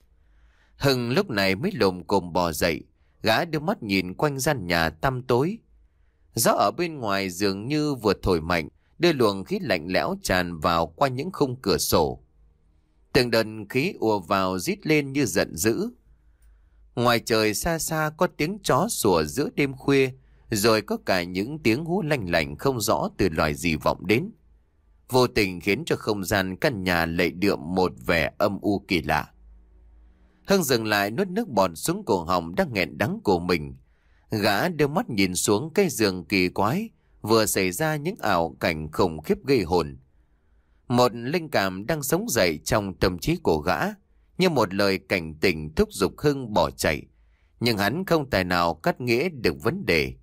Hưng lúc này mới lồm cồm bò dậy, gã đưa mắt nhìn quanh gian nhà tăm tối. Gió ở bên ngoài dường như vừa thổi mạnh, đưa luồng khí lạnh lẽo tràn vào qua những khung cửa sổ. Từng đợt khí ùa vào rít lên như giận dữ. Ngoài trời xa xa có tiếng chó sủa giữa đêm khuya, rồi có cả những tiếng hú lanh lảnh không rõ từ loài gì vọng đến, vô tình khiến cho không gian căn nhà lệ đượm một vẻ âm u kỳ lạ. Hưng dừng lại nuốt nước bọt xuống cổ họng đang nghẹn đắng của mình. Gã đưa mắt nhìn xuống cái giường kỳ quái vừa xảy ra những ảo cảnh khủng khiếp gây hồn. Một linh cảm đang sống dậy trong tâm trí của gã, như một lời cảnh tỉnh thúc giục Hưng bỏ chạy, nhưng hắn không tài nào cắt nghĩa được vấn đề.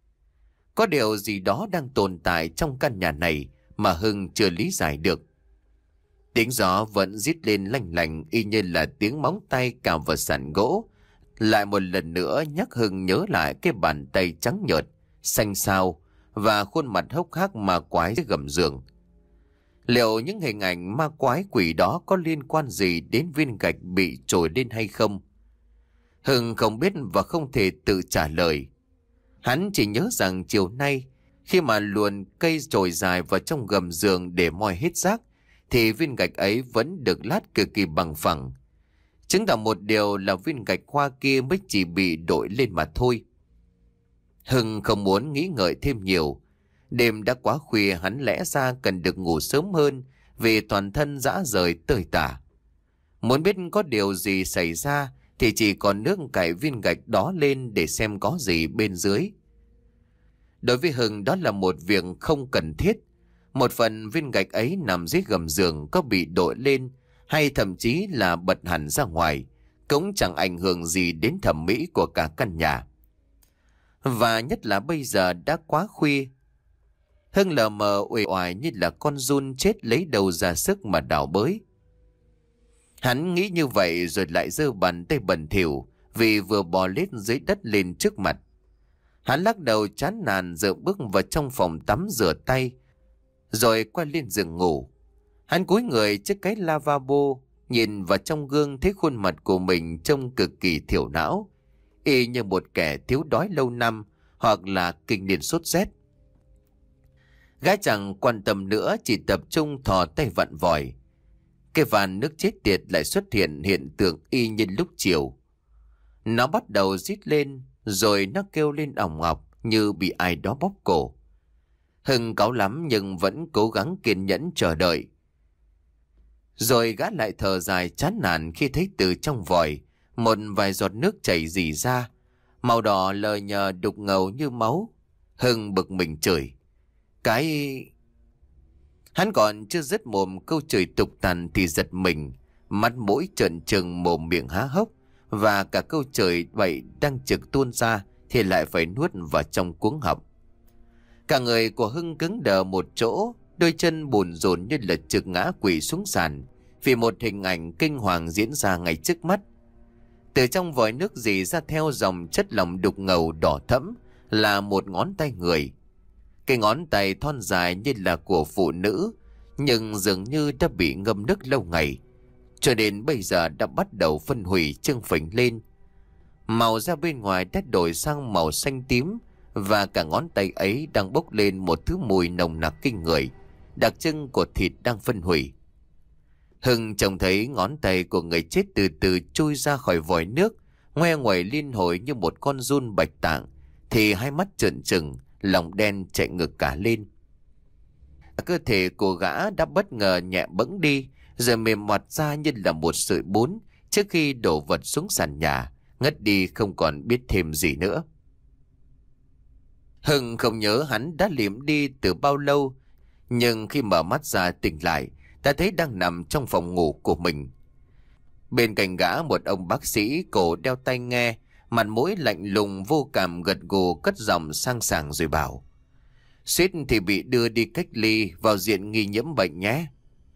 Có điều gì đó đang tồn tại trong căn nhà này mà Hưng chưa lý giải được. Tiếng gió vẫn rít lên lanh lành y như là tiếng móng tay cào vào sàn gỗ, lại một lần nữa nhắc Hưng nhớ lại cái bàn tay trắng nhợt, xanh xao và khuôn mặt hốc hác ma quái dưới gầm giường. Liệu những hình ảnh ma quái quỷ đó có liên quan gì đến viên gạch bị trồi lên hay không? Hưng không biết và không thể tự trả lời. Hắn chỉ nhớ rằng chiều nay, khi mà luồn cây chổi dài vào trong gầm giường để moi hết rác, thì viên gạch ấy vẫn được lát cực kỳ bằng phẳng. Chứng tỏ một điều là viên gạch hoa kia mới chỉ bị đội lên mà thôi. Hưng không muốn nghĩ ngợi thêm nhiều. Đêm đã quá khuya, hắn lẽ ra cần được ngủ sớm hơn vì toàn thân rã rời tơi tả. Muốn biết có điều gì xảy ra thì chỉ còn nước cải viên gạch đó lên để xem có gì bên dưới. Đối với Hưng đó là một việc không cần thiết. Một phần viên gạch ấy nằm dưới gầm giường có bị đội lên hay thậm chí là bật hẳn ra ngoài, cũng chẳng ảnh hưởng gì đến thẩm mỹ của cả căn nhà. Và nhất là bây giờ đã quá khuya, Hưng lờ mờ uể oải như là con giun chết lấy đầu ra sức mà đào bới. Hắn nghĩ như vậy rồi lại giơ bàn tay bẩn thỉu vì vừa bò lết dưới đất lên trước mặt. Hắn lắc đầu chán nản rồi bước vào trong phòng tắm rửa tay, rồi quay lên giường ngủ. Hắn cúi người trước cái lavabo, nhìn vào trong gương thấy khuôn mặt của mình trông cực kỳ thiểu não, y như một kẻ thiếu đói lâu năm hoặc là kinh niên sốt rét. Gái chẳng quan tâm nữa, chỉ tập trung thò tay vặn vòi. Cái vàn nước chết tiệt lại xuất hiện hiện tượng y như lúc chiều. Nó bắt đầu rít lên, rồi nó kêu lên ỏng ọc như bị ai đó bóp cổ. Hưng cáu lắm nhưng vẫn cố gắng kiên nhẫn chờ đợi. Rồi gã lại thở dài chán nản khi thấy từ trong vòi một vài giọt nước chảy rỉ ra, màu đỏ lờ nhờ đục ngầu như máu. Hưng bực mình chửi. Cái... Hắn còn chưa dứt mồm câu chửi tục tằn thì giật mình, mắt mũi trợn trừng, mồm miệng há hốc, và cả câu chửi bậy đang trực tuôn ra thì lại phải nuốt vào trong cuống họng. Cả người của Hưng cứng đờ một chỗ, đôi chân bùn rùn như là trực ngã quỵ xuống sàn vì một hình ảnh kinh hoàng diễn ra ngay trước mắt. Từ trong vòi nước rỉ ra theo dòng chất lỏng đục ngầu đỏ thẫm là một ngón tay người. Cái ngón tay thon dài như là của phụ nữ, nhưng dường như đã bị ngâm nước lâu ngày, cho đến bây giờ đã bắt đầu phân hủy trưng phình lên. Màu da bên ngoài đã đổi sang màu xanh tím, và cả ngón tay ấy đang bốc lên một thứ mùi nồng nặc kinh người, đặc trưng của thịt đang phân hủy. Hưng trông thấy ngón tay của người chết từ từ trôi ra khỏi vòi nước, ngoe nguẩy liên hồi như một con giun bạch tạng, thì hai mắt trợn trừng, lòng đen chạy ngược cả lên. Cơ thể của gã đã bất ngờ nhẹ bẫng đi, rồi mềm mặt ra như là một sợi bún trước khi đổ vật xuống sàn nhà, ngất đi không còn biết thêm gì nữa. Hưng không nhớ hắn đã liệm đi từ bao lâu, nhưng khi mở mắt ra tỉnh lại, đã thấy đang nằm trong phòng ngủ của mình. Bên cạnh gã một ông bác sĩ cổ đeo tai nghe, mặt mũi lạnh lùng vô cảm gật gù cất giọng sang sảng rồi bảo: Suýt thì bị đưa đi cách ly vào diện nghi nhiễm bệnh nhé.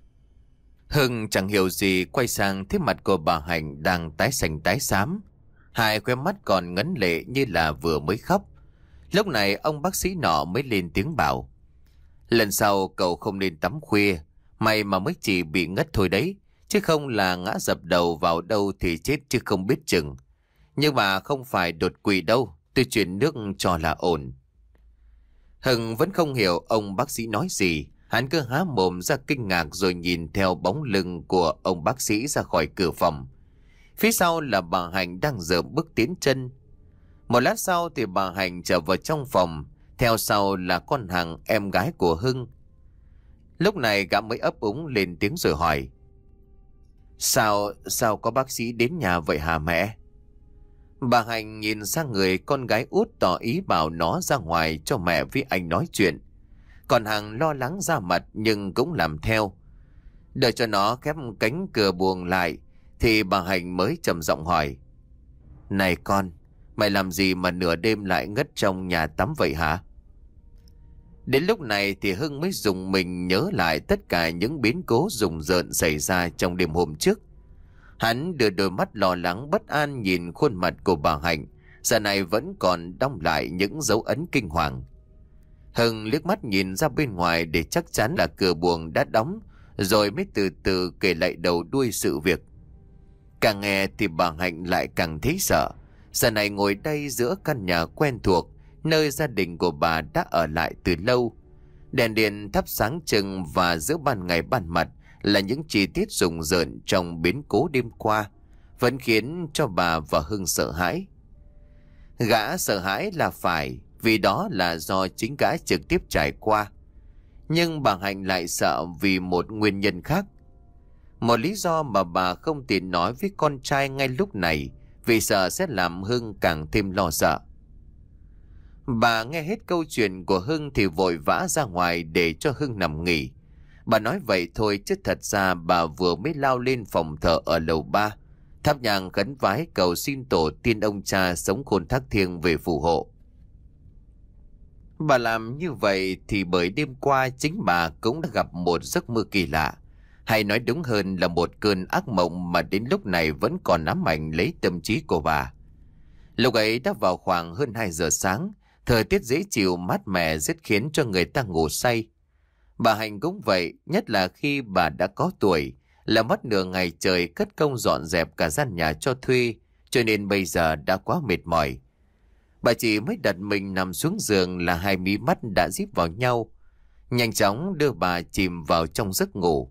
Hưng chẳng hiểu gì, quay sang thấy mặt của bà Hạnh đang tái xanh tái xám, hai khóe mắt còn ngấn lệ như là vừa mới khóc. Lúc này ông bác sĩ nọ mới lên tiếng bảo: Lần sau cậu không nên tắm khuya, mày mà mới chỉ bị ngất thôi đấy, chứ không là ngã dập đầu vào đâu thì chết chứ không biết chừng. Nhưng mà không phải đột quỵ đâu, tôi chuyển nước cho là ổn. Hưng vẫn không hiểu ông bác sĩ nói gì, hắn cứ há mồm ra kinh ngạc rồi nhìn theo bóng lưng của ông bác sĩ ra khỏi cửa phòng. Phía sau là bà Hạnh đang dợm bước tiến chân. Một lát sau thì bà Hạnh trở vào trong phòng, theo sau là con Hằng, em gái của Hưng. Lúc này gã mới ấp úng lên tiếng rồi hỏi: Sao, sao có bác sĩ đến nhà vậy hả mẹ? Bà Hạnh nhìn sang người con gái út tỏ ý bảo nó ra ngoài cho mẹ với anh nói chuyện. Còn Hằng lo lắng ra mặt nhưng cũng làm theo. Đợi cho nó khép cánh cửa buồng lại thì bà Hạnh mới trầm giọng hỏi: Này con, mày làm gì mà nửa đêm lại ngất trong nhà tắm vậy hả? Đến lúc này thì Hưng mới dùng mình nhớ lại tất cả những biến cố rùng rợn xảy ra trong đêm hôm trước. Hắn đưa đôi mắt lo lắng bất an nhìn khuôn mặt của bà Hạnh, giờ này vẫn còn đong lại những dấu ấn kinh hoàng. Hưng liếc mắt nhìn ra bên ngoài để chắc chắn là cửa buồng đã đóng, rồi mới từ từ kể lại đầu đuôi sự việc. Càng nghe thì bà Hạnh lại càng thấy sợ. Giờ này ngồi đây giữa căn nhà quen thuộc, nơi gia đình của bà đã ở lại từ lâu. Đèn điện thắp sáng trưng và giữa ban ngày ban mặt là những chi tiết rùng rợn trong biến cố đêm qua, vẫn khiến cho bà và Hưng sợ hãi. Gã sợ hãi là phải, vì đó là do chính gã trực tiếp trải qua. Nhưng bà Hạnh lại sợ vì một nguyên nhân khác. Một lý do mà bà không tiện nói với con trai ngay lúc này, vì sợ sẽ làm Hưng càng thêm lo sợ. Bà nghe hết câu chuyện của Hưng thì vội vã ra ngoài để cho Hưng nằm nghỉ. Bà nói vậy thôi chứ thật ra bà vừa mới lao lên phòng thờ ở lầu ba, thắp nhang khấn vái cầu xin tổ tiên ông cha sống khôn thác thiêng về phù hộ. Bà làm như vậy thì bởi đêm qua chính bà cũng đã gặp một giấc mơ kỳ lạ, hay nói đúng hơn là một cơn ác mộng mà đến lúc này vẫn còn ám ảnh lấy tâm trí của bà. Lúc ấy đã vào khoảng hơn hai giờ sáng, thời tiết dễ chịu mát mẻ rất khiến cho người ta ngủ say. Bà Hạnh cũng vậy, nhất là khi bà đã có tuổi, là mất nửa ngày trời cất công dọn dẹp cả gian nhà cho thuê, cho nên bây giờ đã quá mệt mỏi. Bà chỉ mới đặt mình nằm xuống giường là hai mí mắt đã díp vào nhau, nhanh chóng đưa bà chìm vào trong giấc ngủ.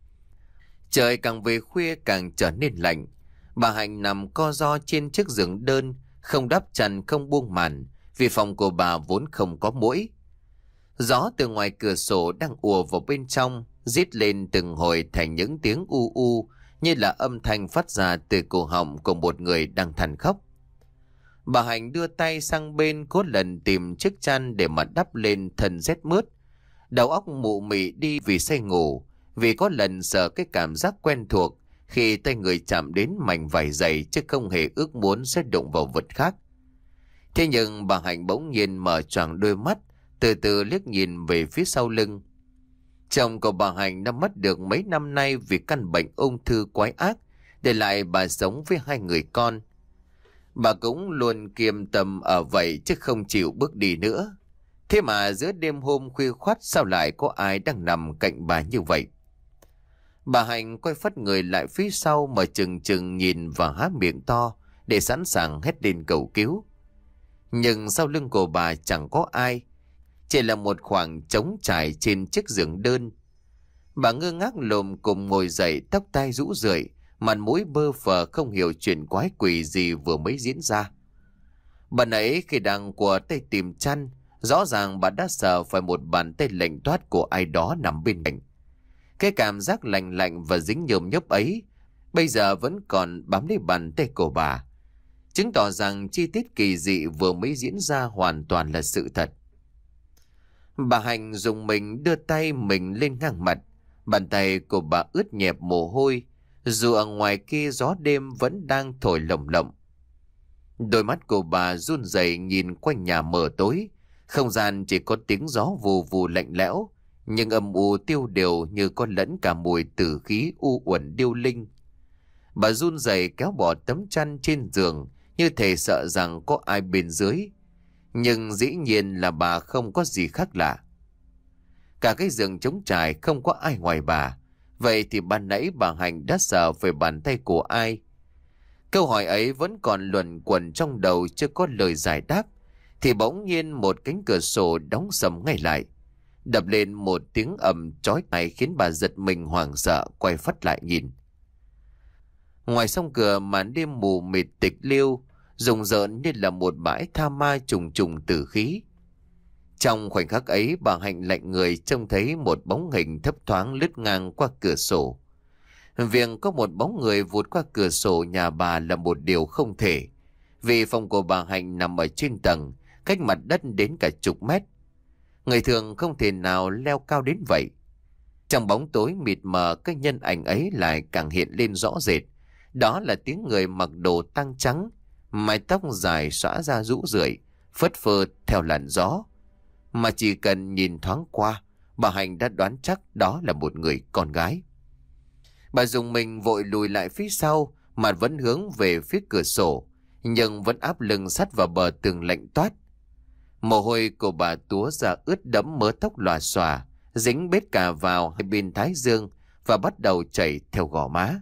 Trời càng về khuya càng trở nên lạnh. Bà Hạnh nằm co ro trên chiếc giường đơn, không đắp chăn không buông màn, vì phòng của bà vốn không có muỗi. Gió từ ngoài cửa sổ đang ùa vào bên trong, rít lên từng hồi thành những tiếng u u, như là âm thanh phát ra từ cổ họng của một người đang than khóc. Bà Hạnh đưa tay sang bên cố lần tìm chiếc chăn để mà đắp lên thân rét mướt. Đầu óc mụ mị đi vì say ngủ, vì có lần sợ cái cảm giác quen thuộc khi tay người chạm đến mảnh vải dày, chứ không hề ước muốn sẽ đụng vào vật khác. Thế nhưng bà Hạnh bỗng nhiên mở choàng đôi mắt, từ từ liếc nhìn về phía sau lưng. Chồng của bà Hạnh đã mất được mấy năm nay vì căn bệnh ung thư quái ác, để lại bà sống với hai người con. Bà cũng luôn kiềm tầm ở vậy chứ không chịu bước đi nữa. Thế mà giữa đêm hôm khuya khoắt sao lại có ai đang nằm cạnh bà như vậy? Bà Hạnh quay phắt người lại phía sau mà chừng chừng nhìn và há miệng to để sẵn sàng hét lên cầu cứu. Nhưng sau lưng của bà chẳng có ai, chỉ là một khoảng trống trải trên chiếc giường đơn. Bà ngơ ngác lồm cồm ngồi dậy, tóc tai rũ rượi, mặt mũi bơ phờ, không hiểu chuyện quái quỷ gì vừa mới diễn ra. Bà nãy khi đang của tay tìm chăn, rõ ràng bà đã sợ phải một bàn tay lạnh toát của ai đó nằm bên cạnh. Cái cảm giác lạnh lạnh và dính nhờm nhớp ấy bây giờ vẫn còn bám lấy bàn tay của bà, chứng tỏ rằng chi tiết kỳ dị vừa mới diễn ra hoàn toàn là sự thật. Bà Hạnh dùng mình đưa tay mình lên ngang mặt. Bàn tay của bà ướt nhẹp mồ hôi, dù ở ngoài kia gió đêm vẫn đang thổi lồng lộng. Đôi mắt của bà run rẩy nhìn quanh nhà mờ tối, không gian chỉ có tiếng gió vù vù lạnh lẽo, nhưng âm u tiêu điều như có lẫn cả mùi tử khí u uẩn điêu linh. Bà run rẩy kéo bỏ tấm chăn trên giường, như thể sợ rằng có ai bên dưới. Nhưng dĩ nhiên là bà không có gì khác lạ. Cả cái giường trống trải không có ai ngoài bà. Vậy thì ban nãy bà Hạnh đã sợ về bàn tay của ai? Câu hỏi ấy vẫn còn luẩn quẩn trong đầu chưa có lời giải đáp, thì bỗng nhiên một cánh cửa sổ đóng sầm ngay lại, đập lên một tiếng ầm chói tai khiến bà giật mình hoảng sợ quay phắt lại nhìn. Ngoài song cửa màn đêm mù mịt tịch liêu, rùng rợn như là một bãi tha ma trùng trùng tử khí. Trong khoảnh khắc ấy, bà Hạnh lạnh người trông thấy một bóng hình thấp thoáng lướt ngang qua cửa sổ. Việc có một bóng người vụt qua cửa sổ nhà bà là một điều không thể, vì phòng của bà Hạnh nằm ở trên tầng, cách mặt đất đến cả chục mét. Người thường không thể nào leo cao đến vậy. Trong bóng tối mịt mờ, cái nhân ảnh ấy lại càng hiện lên rõ rệt. Đó là tiếng người mặc đồ tang trắng, mái tóc dài xõa ra rũ rượi, phất phơ theo làn gió. Mà chỉ cần nhìn thoáng qua, bà Hạnh đã đoán chắc đó là một người con gái. Bà dùng mình vội lùi lại phía sau, mặt vẫn hướng về phía cửa sổ, nhưng vẫn áp lưng sát vào bờ tường lạnh toát. Mồ hôi của bà túa ra ướt đẫm mớ tóc lòa xòa, dính bết cả vào hai bên thái dương và bắt đầu chảy theo gò má.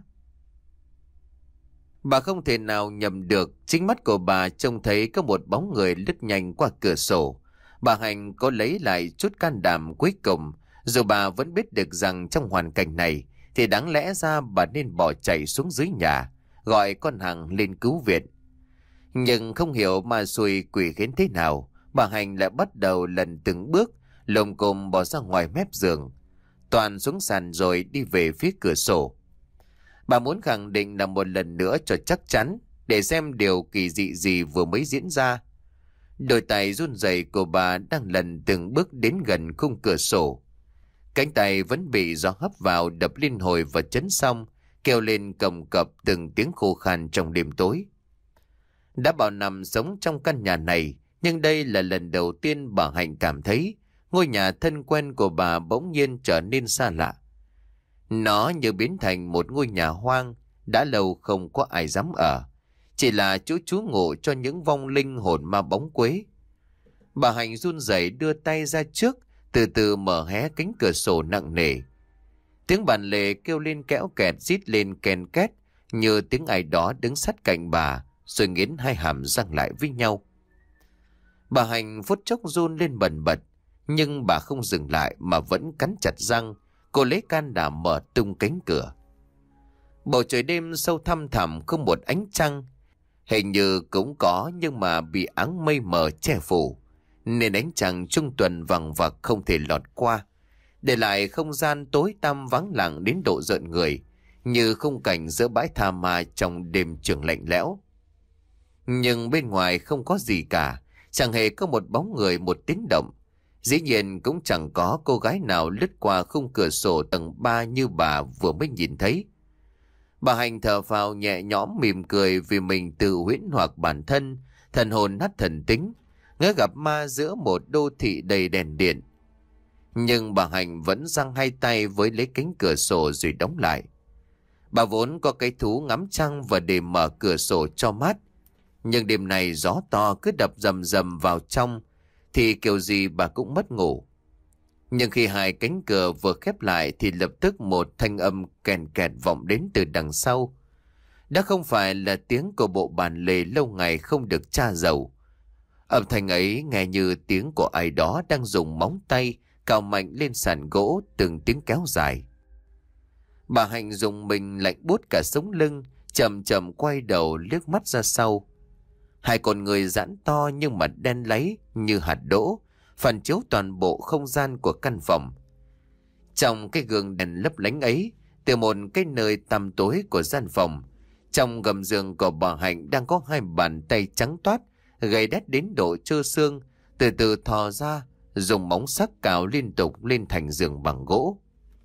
Bà không thể nào nhầm được, chính mắt của bà trông thấy có một bóng người lướt nhanh qua cửa sổ. Bà Hạnh có lấy lại chút can đảm cuối cùng, dù bà vẫn biết được rằng trong hoàn cảnh này thì đáng lẽ ra bà nên bỏ chạy xuống dưới nhà, gọi con Hằng lên cứu viện. Nhưng không hiểu mà xui quỷ khiến thế nào, bà Hạnh lại bắt đầu lần từng bước, lồm cồm bỏ ra ngoài mép giường, toàn xuống sàn rồi đi về phía cửa sổ. Bà muốn khẳng định là một lần nữa cho chắc chắn, để xem điều kỳ dị gì vừa mới diễn ra. Đôi tay run rẩy của bà đang lần từng bước đến gần khung cửa sổ. Cánh tay vẫn bị gió hấp vào đập liên hồi và chấn xong, kêu lên cầm cập từng tiếng khô khan trong đêm tối. Đã bao năm sống trong căn nhà này, nhưng đây là lần đầu tiên bà Hạnh cảm thấy ngôi nhà thân quen của bà bỗng nhiên trở nên xa lạ. Nó như biến thành một ngôi nhà hoang, đã lâu không có ai dám ở, chỉ là chỗ trú ngụ cho những vong linh hồn ma bóng quế. Bà Hạnh run rẩy đưa tay ra trước, từ từ mở hé cánh cửa sổ nặng nề. Tiếng bàn lề kêu lên kéo kẹt, rít lên ken két, như tiếng ai đó đứng sát cạnh bà, rồi nghiến hai hàm răng lại với nhau. Bà Hạnh phút chốc run lên bần bật, nhưng bà không dừng lại mà vẫn cắn chặt răng. Cô lấy can đảm mở tung cánh cửa. Bầu trời đêm sâu thăm thẳm, không một ánh trăng. Hình như cũng có, nhưng mà bị áng mây mờ che phủ, nên ánh trăng trung tuần vằng vặc không thể lọt qua, để lại không gian tối tăm vắng lặng đến độ rợn người, như khung cảnh giữa bãi tha ma trong đêm trường lạnh lẽo. Nhưng bên ngoài không có gì cả, chẳng hề có một bóng người, một tiếng động. Dĩ nhiên cũng chẳng có cô gái nào lướt qua khung cửa sổ tầng ba như bà vừa mới nhìn thấy. Bà Hạnh thở phào nhẹ nhõm, mỉm cười vì mình tự huyễn hoặc bản thân, thần hồn nát thần tính, ngỡ gặp ma giữa một đô thị đầy đèn điện. Nhưng bà Hạnh vẫn giang hai tay với lấy cánh cửa sổ rồi đóng lại. Bà vốn có cái thú ngắm trăng và để mở cửa sổ cho mát. Nhưng đêm này gió to cứ đập rầm rầm vào trong, thì kiểu gì bà cũng mất ngủ. Nhưng khi hai cánh cửa vừa khép lại thì lập tức một thanh âm kèn kẹt vọng đến từ đằng sau. Đã không phải là tiếng của bộ bàn lề lâu ngày không được tra dầu. Âm thanh ấy nghe như tiếng của ai đó đang dùng móng tay cào mạnh lên sàn gỗ, từng tiếng kéo dài. Bà Hạnh dùng mình lạnh buốt cả sống lưng, chậm chậm quay đầu liếc mắt ra sau. Hai con người giãn to nhưng mà đen láy như hạt đỗ, phản chiếu toàn bộ không gian của căn phòng. Trong cái gương đèn lấp lánh ấy, từ một cái nơi tăm tối của gian phòng, trong gầm giường của bà Hạnh đang có hai bàn tay trắng toát, gầy đét đến độ trơ xương, từ từ thò ra, dùng móng sắc cào liên tục lên thành giường bằng gỗ.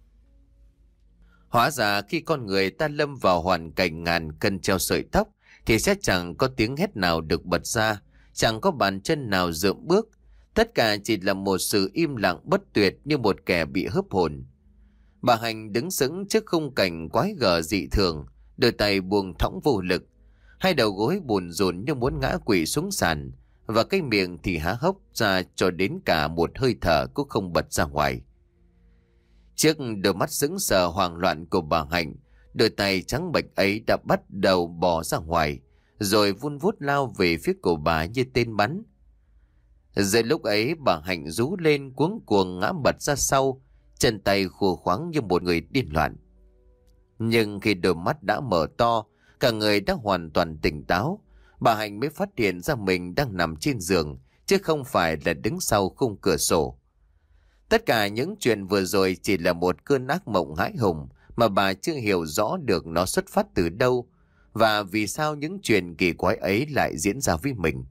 Hóa ra khi con người ta lâm vào hoàn cảnh ngàn cân treo sợi tóc, thì sẽ chẳng có tiếng hét nào được bật ra, chẳng có bàn chân nào dượm bước. Tất cả chỉ là một sự im lặng bất tuyệt như một kẻ bị hớp hồn. Bà Hạnh đứng sững trước khung cảnh quái gở dị thường, đôi tay buông thõng vô lực, hai đầu gối bùn rùn như muốn ngã quỵ xuống sàn, và cái miệng thì há hốc ra cho đến cả một hơi thở cũng không bật ra ngoài. Chiếc đôi mắt sững sờ hoảng loạn của bà Hạnh, đôi tay trắng bệch ấy đã bắt đầu bò ra ngoài, rồi vun vút lao về phía của bà như tên bắn. Rồi lúc ấy bà Hạnh rú lên cuống cuồng ngã bật ra sau, chân tay khua khoáng như một người điên loạn. Nhưng khi đôi mắt đã mở to, cả người đã hoàn toàn tỉnh táo, bà Hạnh mới phát hiện ra mình đang nằm trên giường, chứ không phải là đứng sau khung cửa sổ. Tất cả những chuyện vừa rồi chỉ là một cơn ác mộng hãi hùng mà bà chưa hiểu rõ được nó xuất phát từ đâu, và vì sao những chuyện kỳ quái ấy lại diễn ra với mình.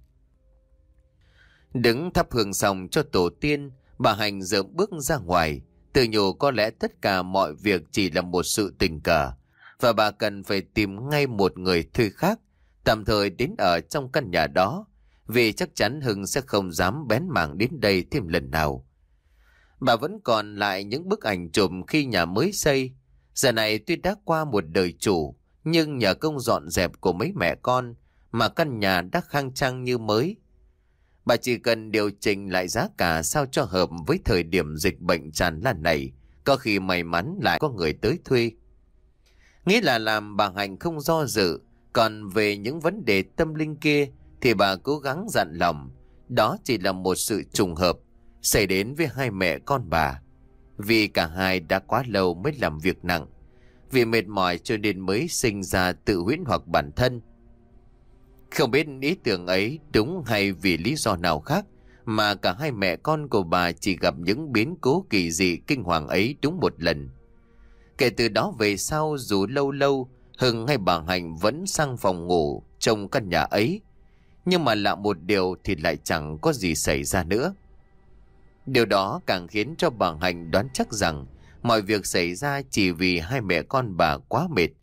Đứng thắp hương xong cho tổ tiên, bà Hạnh dợm bước ra ngoài, tự nhủ có lẽ tất cả mọi việc chỉ là một sự tình cờ, và bà cần phải tìm ngay một người thuê khác, tạm thời đến ở trong căn nhà đó, vì chắc chắn Hưng sẽ không dám bén mảng đến đây thêm lần nào. Bà vẫn còn lại những bức ảnh chụp khi nhà mới xây. Giờ này tuy đã qua một đời chủ, nhưng nhờ công dọn dẹp của mấy mẹ con mà căn nhà đã khang trang như mới. Bà chỉ cần điều chỉnh lại giá cả sao cho hợp với thời điểm dịch bệnh tràn lan này, có khi may mắn lại có người tới thuê. Nghĩ là làm bà Hạnh không do dự, còn về những vấn đề tâm linh kia thì bà cố gắng dặn lòng, đó chỉ là một sự trùng hợp xảy đến với hai mẹ con bà. Vì cả hai đã quá lâu mới làm việc nặng, vì mệt mỏi cho nên mới sinh ra tự huyễn hoặc bản thân. Không biết ý tưởng ấy đúng hay vì lý do nào khác mà cả hai mẹ con của bà chỉ gặp những biến cố kỳ dị kinh hoàng ấy đúng một lần. Kể từ đó về sau, dù lâu lâu Hưng hay bà Hạnh vẫn sang phòng ngủ trong căn nhà ấy, nhưng mà lạ một điều thì lại chẳng có gì xảy ra nữa. Điều đó càng khiến cho bà Hạnh đoán chắc rằng mọi việc xảy ra chỉ vì hai mẹ con bà quá mệt,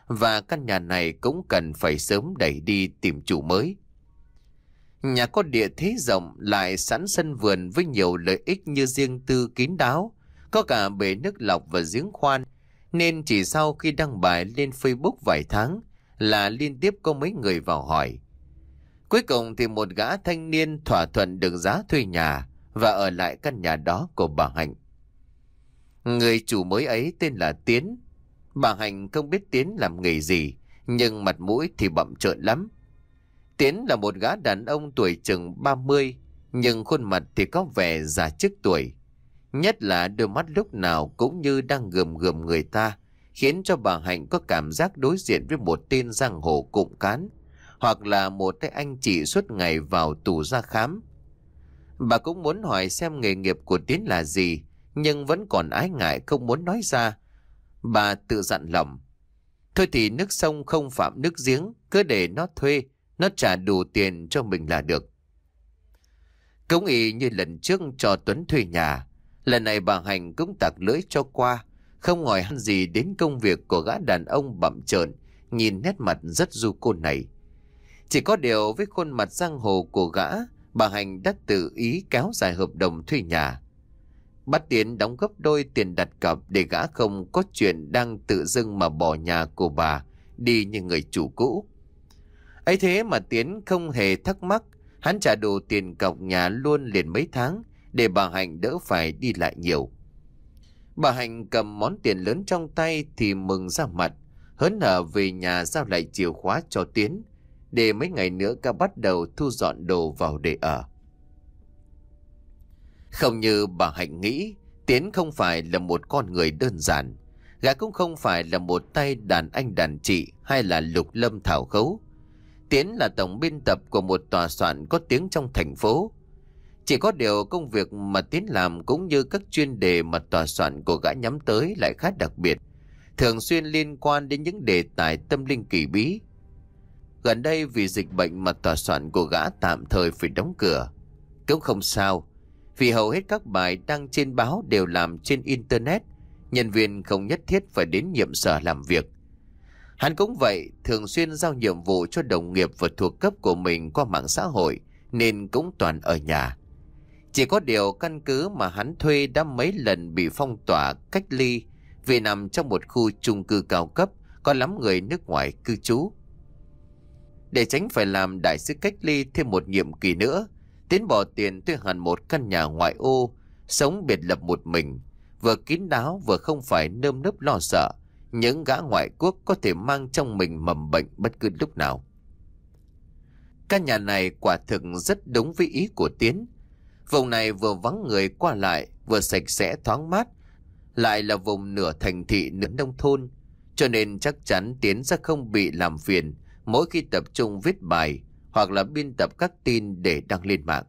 và căn nhà này cũng cần phải sớm đẩy đi tìm chủ mới. Nhà có địa thế rộng, lại sẵn sân vườn với nhiều lợi ích như riêng tư kín đáo, có cả bể nước lọc và giếng khoan, nên chỉ sau khi đăng bài lên Facebook vài tháng là liên tiếp có mấy người vào hỏi. Cuối cùng thì một gã thanh niên thỏa thuận được giá thuê nhà và ở lại căn nhà đó của bà Hạnh. Người chủ mới ấy tên là Tiến. Bà Hạnh không biết Tiến làm nghề gì, nhưng mặt mũi thì bặm trợn lắm. Tiến là một gã đàn ông tuổi chừng ba mươi, nhưng khuôn mặt thì có vẻ già trước tuổi. Nhất là đôi mắt lúc nào cũng như đang gườm gườm người ta, khiến cho bà Hạnh có cảm giác đối diện với một tên giang hồ cụm cán, hoặc là một cái anh chị suốt ngày vào tù ra khám. Bà cũng muốn hỏi xem nghề nghiệp của Tiến là gì, nhưng vẫn còn ái ngại không muốn nói ra. Bà tự dặn lòng, thôi thì nước sông không phạm nước giếng, cứ để nó thuê, nó trả đủ tiền cho mình là được. Cũng y như lần trước cho Tuấn thuê nhà, lần này bà Hạnh cũng tặc lưỡi cho qua, không hỏi han gì đến công việc của gã đàn ông bặm trợn, nhìn nét mặt rất du côn này. Chỉ có điều với khuôn mặt giang hồ của gã, bà Hạnh đã tự ý kéo dài hợp đồng thuê nhà. Bắt Tiến đóng gấp đôi tiền đặt cọc để gã không có chuyện đang tự dưng mà bỏ nhà của bà đi như người chủ cũ. Ấy thế mà Tiến không hề thắc mắc, hắn trả đủ tiền cọc nhà luôn liền mấy tháng để bà Hạnh đỡ phải đi lại nhiều. Bà Hạnh cầm món tiền lớn trong tay thì mừng ra mặt, hớn hở về nhà giao lại chìa khóa cho Tiến, để mấy ngày nữa cả bắt đầu thu dọn đồ vào để ở. Không như bà Hạnh nghĩ, Tiến không phải là một con người đơn giản. Gã cũng không phải là một tay đàn anh đàn chị hay là lục lâm thảo khấu. Tiến là tổng biên tập của một tòa soạn có tiếng trong thành phố. Chỉ có điều công việc mà Tiến làm cũng như các chuyên đề mà tòa soạn của gã nhắm tới lại khá đặc biệt, thường xuyên liên quan đến những đề tài tâm linh kỳ bí. Gần đây vì dịch bệnh mà tòa soạn của gã tạm thời phải đóng cửa. Cũng không sao, vì hầu hết các bài đăng trên báo đều làm trên Internet, nhân viên không nhất thiết phải đến nhiệm sở làm việc. Hắn cũng vậy, thường xuyên giao nhiệm vụ cho đồng nghiệp và thuộc cấp của mình qua mạng xã hội, nên cũng toàn ở nhà. Chỉ có điều căn cứ mà hắn thuê đã mấy lần bị phong tỏa cách ly vì nằm trong một khu chung cư cao cấp có lắm người nước ngoài cư trú. Để tránh phải làm đại sứ cách ly thêm một nhiệm kỳ nữa, Tiến bỏ tiền thuê hẳn một căn nhà ngoại ô, sống biệt lập một mình, vừa kín đáo vừa không phải nơm nớp lo sợ những gã ngoại quốc có thể mang trong mình mầm bệnh bất cứ lúc nào. Căn nhà này quả thực rất đúng với ý của Tiến. Vùng này vừa vắng người qua lại, vừa sạch sẽ thoáng mát, lại là vùng nửa thành thị nửa nông thôn, cho nên chắc chắn Tiến sẽ không bị làm phiền mỗi khi tập trung viết bài hoặc là biên tập các tin để đăng lên mạng.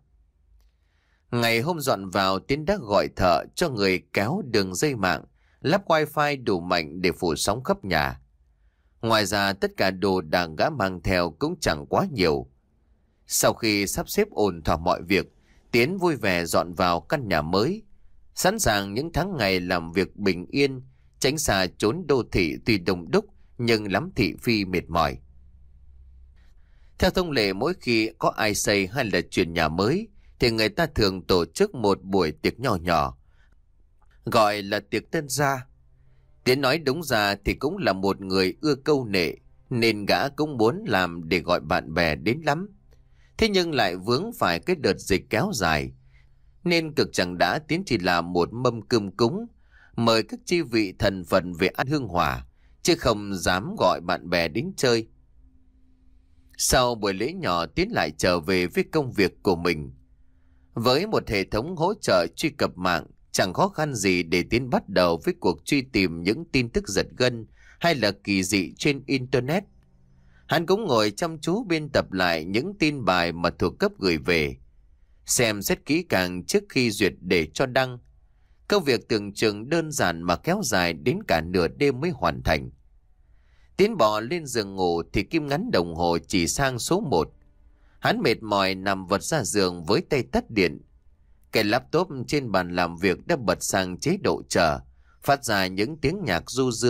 Ngày hôm dọn vào, Tiến đã gọi thợ cho người kéo đường dây mạng, lắp wifi đủ mạnh để phủ sóng khắp nhà. Ngoài ra tất cả đồ đạc gã mang theo cũng chẳng quá nhiều. Sau khi sắp xếp ổn thỏa mọi việc, Tiến vui vẻ dọn vào căn nhà mới, sẵn sàng những tháng ngày làm việc bình yên, tránh xa chốn đô thị tuy đông đúc nhưng lắm thị phi mệt mỏi. Theo thông lệ, mỗi khi có ai xây hay là chuyển nhà mới thì người ta thường tổ chức một buổi tiệc nhỏ nhỏ, gọi là tiệc tân gia. Tiến nói đúng ra thì cũng là một người ưa câu nệ, nên gã cũng muốn làm để gọi bạn bè đến lắm. Thế nhưng lại vướng phải cái đợt dịch kéo dài, nên cực chẳng đã Tiến chỉ làm một mâm cơm cúng, mời các chi vị thần phận về ăn hương hỏa, chứ không dám gọi bạn bè đến chơi. Sau buổi lễ nhỏ, Tiến lại trở về với công việc của mình. Với một hệ thống hỗ trợ truy cập mạng, chẳng khó khăn gì để Tiến bắt đầu với cuộc truy tìm những tin tức giật gân hay là kỳ dị trên Internet. Hắn cũng ngồi chăm chú biên tập lại những tin bài mà thuộc cấp gửi về, xem xét kỹ càng trước khi duyệt để cho đăng. Công việc tưởng chừng đơn giản mà kéo dài đến cả nửa đêm mới hoàn thành. Tiến bò lên giường ngủ thì kim ngắn đồng hồ chỉ sang số một. Hắn mệt mỏi nằm vật ra giường với tay tắt điện. Cái laptop trên bàn làm việc đã bật sang chế độ chờ, phát ra những tiếng nhạc du dương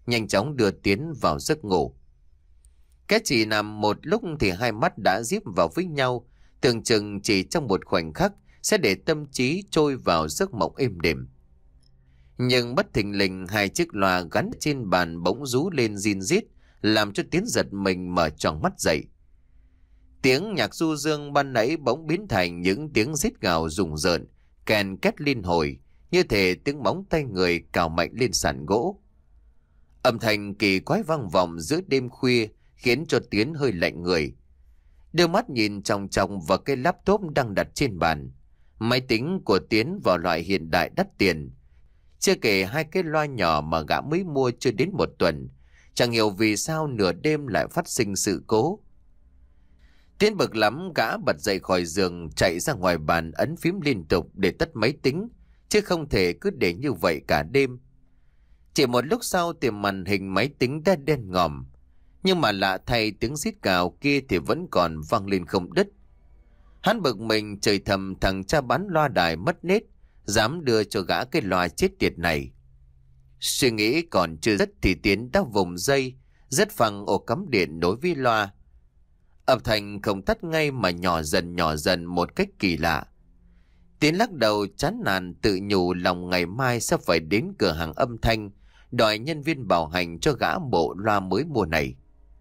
nhanh chóng đưa Tiến vào giấc ngủ. Cái chỉ nằm một lúc thì hai mắt đã díp vào với nhau, tưởng chừng chỉ trong một khoảnh khắc sẽ để tâm trí trôi vào giấc mộng êm đềm. Nhưng bất thình lình hai chiếc loa gắn trên bàn bỗng rú lên rin rít, làm cho Tiến giật mình mở tròn mắt dậy. Tiếng nhạc du dương ban nãy bỗng biến thành những tiếng rít gào rùng rợn, kèn két liên hồi, như thể tiếng móng tay người cào mạnh lên sàn gỗ. Âm thanh kỳ quái vang vọng giữa đêm khuya khiến cho Tiến hơi lạnh người. Đưa mắt nhìn chòng chòng vào cái laptop đang đặt trên bàn. Máy tính của Tiến vào loại hiện đại đắt tiền. Chưa kể hai cái loa nhỏ mà gã mới mua chưa đến một tuần. Chẳng hiểu vì sao nửa đêm lại phát sinh sự cố. Tiến bực lắm, gã bật dậy khỏi giường, chạy ra ngoài bàn ấn phím liên tục để tắt máy tính, chứ không thể cứ để như vậy cả đêm. Chỉ một lúc sau thì màn hình máy tính đã đen ngòm, nhưng mà lạ thay tiếng rít gào kia thì vẫn còn vang lên không đứt. Hắn bực mình chửi thầm thằng cha bán loa đài mất nết, dám đưa cho gã cái loa chết tiệt này. Suy nghĩ còn chưa dứt thì Tiến đã vùng dây, rất phăng ổ cắm điện nối với loa. Âm thanh không tắt ngay mà nhỏ dần nhỏ dần một cách kỳ lạ. Tiến lắc đầu chán nản tự nhủ lòng ngày mai sẽ phải đến cửa hàng âm thanh, đòi nhân viên bảo hành cho gã bộ loa mới mua này.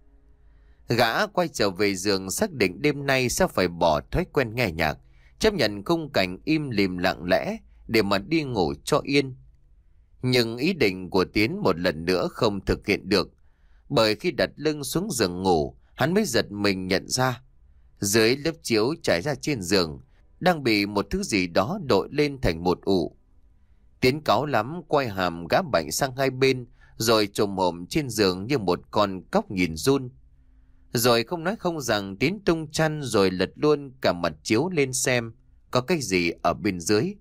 Gã quay trở về giường xác định đêm nay sẽ phải bỏ thói quen nghe nhạc, chấp nhận khung cảnh im lìm lặng lẽ để mà đi ngủ cho yên. Nhưng ý định của Tiến một lần nữa không thực hiện được, bởi khi đặt lưng xuống giường ngủ, hắn mới giật mình nhận ra dưới lớp chiếu trải ra trên giường đang bị một thứ gì đó đội lên thành một ụ. Tiến cáu lắm quay hàm gã bệnh sang hai bên, rồi trồm hổm trên giường như một con cóc nhìn run. Rồi không nói không rằng Tiến tung chăn rồi lật luôn cả mặt chiếu lên xem có cái gì ở bên dưới.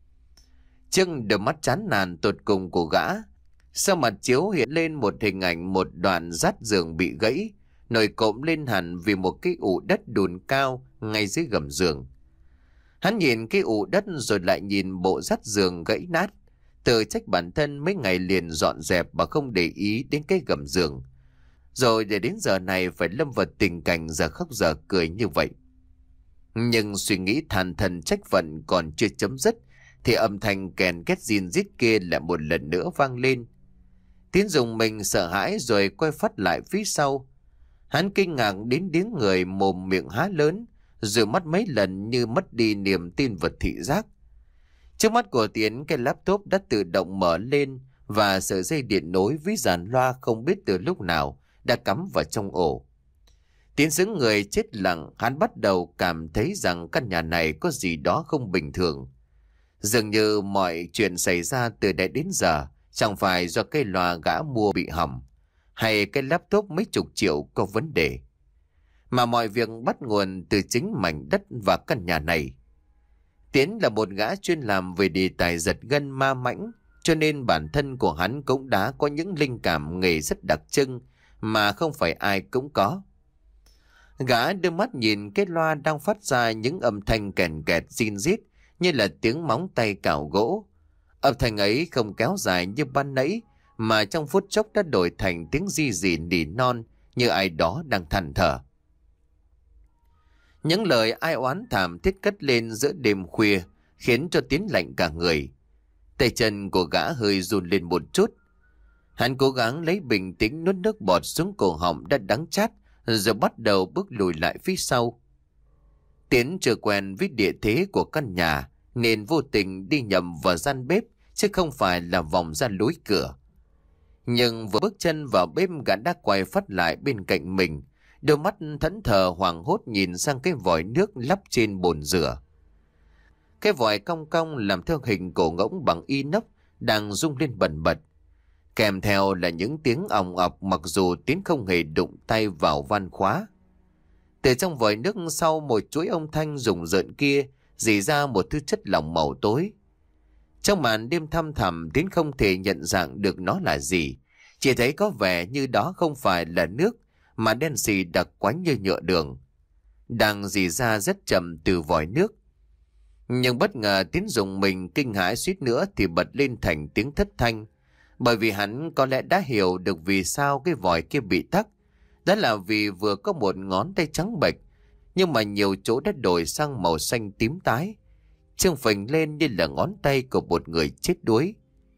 Trước đôi mắt chán nản tột cùng của gã, sau mặt chiếu hiện lên một hình ảnh một đoạn dát giường bị gãy, nổi cộm lên hẳn vì một cái ụ đất đùn cao ngay dưới gầm giường. Hắn nhìn cái ụ đất rồi lại nhìn bộ dát giường gãy nát, tự trách bản thân mấy ngày liền dọn dẹp mà không để ý đến cái gầm giường, rồi để đến giờ này phải lâm vào tình cảnh giờ khóc giờ cười như vậy. Nhưng suy nghĩ than thân trách phận còn chưa chấm dứt thì âm thanh kèn két rin rít kia lại một lần nữa vang lên. Tiến dùng mình sợ hãi rồi quay phát lại phía sau. Hắn kinh ngạc đến tiếng người mồm miệng há lớn, rồi mắt mấy lần như mất đi niềm tin vật thị giác. Trước mắt của Tiến, cái laptop đã tự động mở lên và sợi dây điện nối với dàn loa không biết từ lúc nào đã cắm vào trong ổ. Tiến xứng người chết lặng, hắn bắt đầu cảm thấy rằng căn nhà này có gì đó không bình thường. Dường như mọi chuyện xảy ra từ đây đến giờ chẳng phải do cái loa gã mua bị hỏng, hay cái laptop mấy chục triệu có vấn đề, mà mọi việc bắt nguồn từ chính mảnh đất và căn nhà này. Tiến là một gã chuyên làm về đề tài giật gân ma mãnh, cho nên bản thân của hắn cũng đã có những linh cảm nghề rất đặc trưng mà không phải ai cũng có. Gã đưa mắt nhìn cái loa đang phát ra những âm thanh kèn kẹt rin rít như là tiếng móng tay cào gỗ. Âm thanh ấy không kéo dài như ban nãy, mà trong phút chốc đã đổi thành tiếng ri rỉ nỉ non như ai đó đang than thở. Những lời ai oán thảm thiết cất lên giữa đêm khuya khiến cho Tiến lạnh cả người. Tay chân của gã hơi run lên một chút. Hắn cố gắng lấy bình tĩnh nuốt nước bọt xuống cổ họng đã đắng chát, rồi bắt đầu bước lùi lại phía sau. Tiến chưa quen với địa thế của căn nhà nên vô tình đi nhầm vào gian bếp chứ không phải là vòng ra lối cửa. Nhưng vừa bước chân vào bếp, gã đã quay phát lại bên cạnh mình, đôi mắt thẫn thờ hoảng hốt nhìn sang cái vòi nước lắp trên bồn rửa. Cái vòi cong cong làm theo hình cổ ngỗng bằng inox đang rung lên bần bật, kèm theo là những tiếng òng ọc mặc dù Tiến không hề đụng tay vào van khóa. Từ trong vòi nước sau một chuỗi âm thanh rùng rợn kia rỉ ra một thứ chất lỏng màu tối. Trong màn đêm thăm thẳm, Tiến không thể nhận dạng được nó là gì, chỉ thấy có vẻ như đó không phải là nước mà đen xì đặc quánh như nhựa đường, đang rỉ ra rất chậm từ vòi nước. Nhưng bất ngờ Tiến dùng mình kinh hãi suýt nữa thì bật lên thành tiếng thất thanh, Bởi vì hắn có lẽ đã hiểu được vì sao cái vòi kia bị tắc. Đó là vì vừa có một ngón tay trắng bệch, nhưng mà nhiều chỗ đã đổi sang màu xanh tím tái, trông phình lên như là ngón tay của một người chết đuối.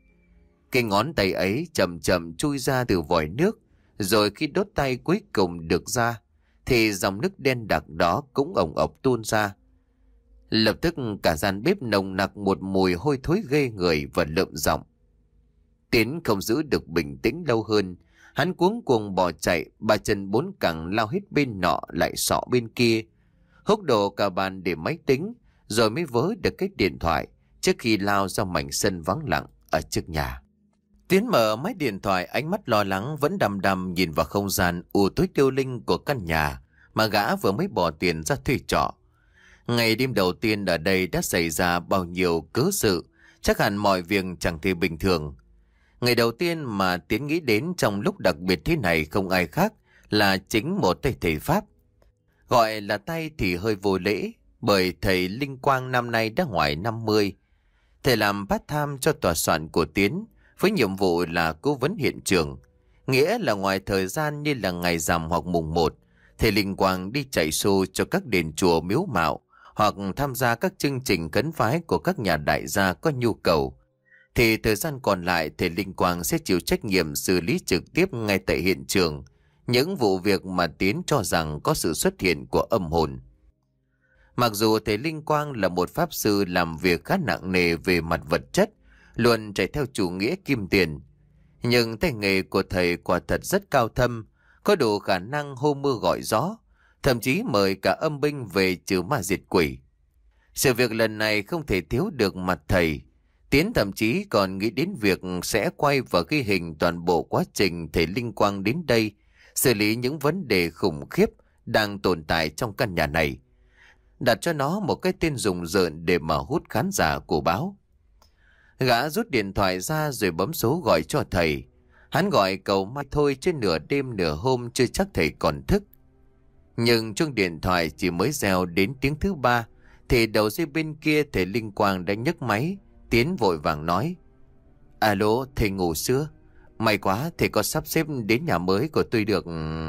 Cái ngón tay ấy chậm chậm chui ra từ vòi nước, rồi khi đốt tay cuối cùng được ra, thì dòng nước đen đặc đó cũng ồng ộc tuôn ra. Lập tức cả gian bếp nồng nặc một mùi hôi thối ghê người và lợm giọng. Tiến không giữ được bình tĩnh lâu hơn, hắn cuống cuồng bỏ chạy, ba chân bốn cẳng lao hết bên nọ lại sọ bên kia, húc đổ cả bàn để máy tính, rồi mới vớ được cái điện thoại trước khi lao ra mảnh sân vắng lặng ở trước nhà. Tiến mở máy điện thoại, ánh mắt lo lắng vẫn đăm đăm nhìn vào không gian u tối tiêu linh của căn nhà mà gã vừa mới bỏ tiền ra thuê trọ. Ngày đêm đầu tiên ở đây đã xảy ra bao nhiêu cớ sự, chắc hẳn mọi việc chẳng thể bình thường. Ngày đầu tiên mà Tiến nghĩ đến trong lúc đặc biệt thế này không ai khác là chính một tay thầy Pháp. Gọi là tay thì hơi vô lễ, bởi thầy Linh Quang năm nay đã ngoài năm mươi. Thầy làm part-time cho tòa soạn của Tiến, với nhiệm vụ là cố vấn hiện trường. Nghĩa là ngoài thời gian như là ngày rằm hoặc mùng một, thầy Linh Quang đi chạy xô cho các đền chùa miếu mạo, hoặc tham gia các chương trình khấn phái của các nhà đại gia có nhu cầu. Thì thời gian còn lại thầy Linh Quang sẽ chịu trách nhiệm xử lý trực tiếp ngay tại hiện trường những vụ việc mà Tiến cho rằng có sự xuất hiện của âm hồn. Mặc dù thầy Linh Quang là một pháp sư làm việc khá nặng nề về mặt vật chất, luôn chạy theo chủ nghĩa kim tiền, nhưng tay nghề của thầy quả thật rất cao thâm, có đủ khả năng hô mưa gọi gió, thậm chí mời cả âm binh về trừ ma diệt quỷ. Sự việc lần này không thể thiếu được mặt thầy. Tiến thậm chí còn nghĩ đến việc sẽ quay và ghi hình toàn bộ quá trình thầy Linh Quang đến đây, xử lý những vấn đề khủng khiếp đang tồn tại trong căn nhà này, đặt cho nó một cái tên rùng rợn để mà hút khán giả của báo. Gã rút điện thoại ra rồi bấm số gọi cho thầy. Hắn gọi cầu mai thôi chứ nửa đêm nửa hôm chưa chắc thầy còn thức. Nhưng chuông điện thoại chỉ mới reo đến tiếng thứ ba thì đầu dây bên kia thầy Linh Quang đã nhấc máy. Tiến vội vàng nói: Alo, thầy ngủ chưa? May quá, thầy có sắp xếp đến nhà mới của tôi được.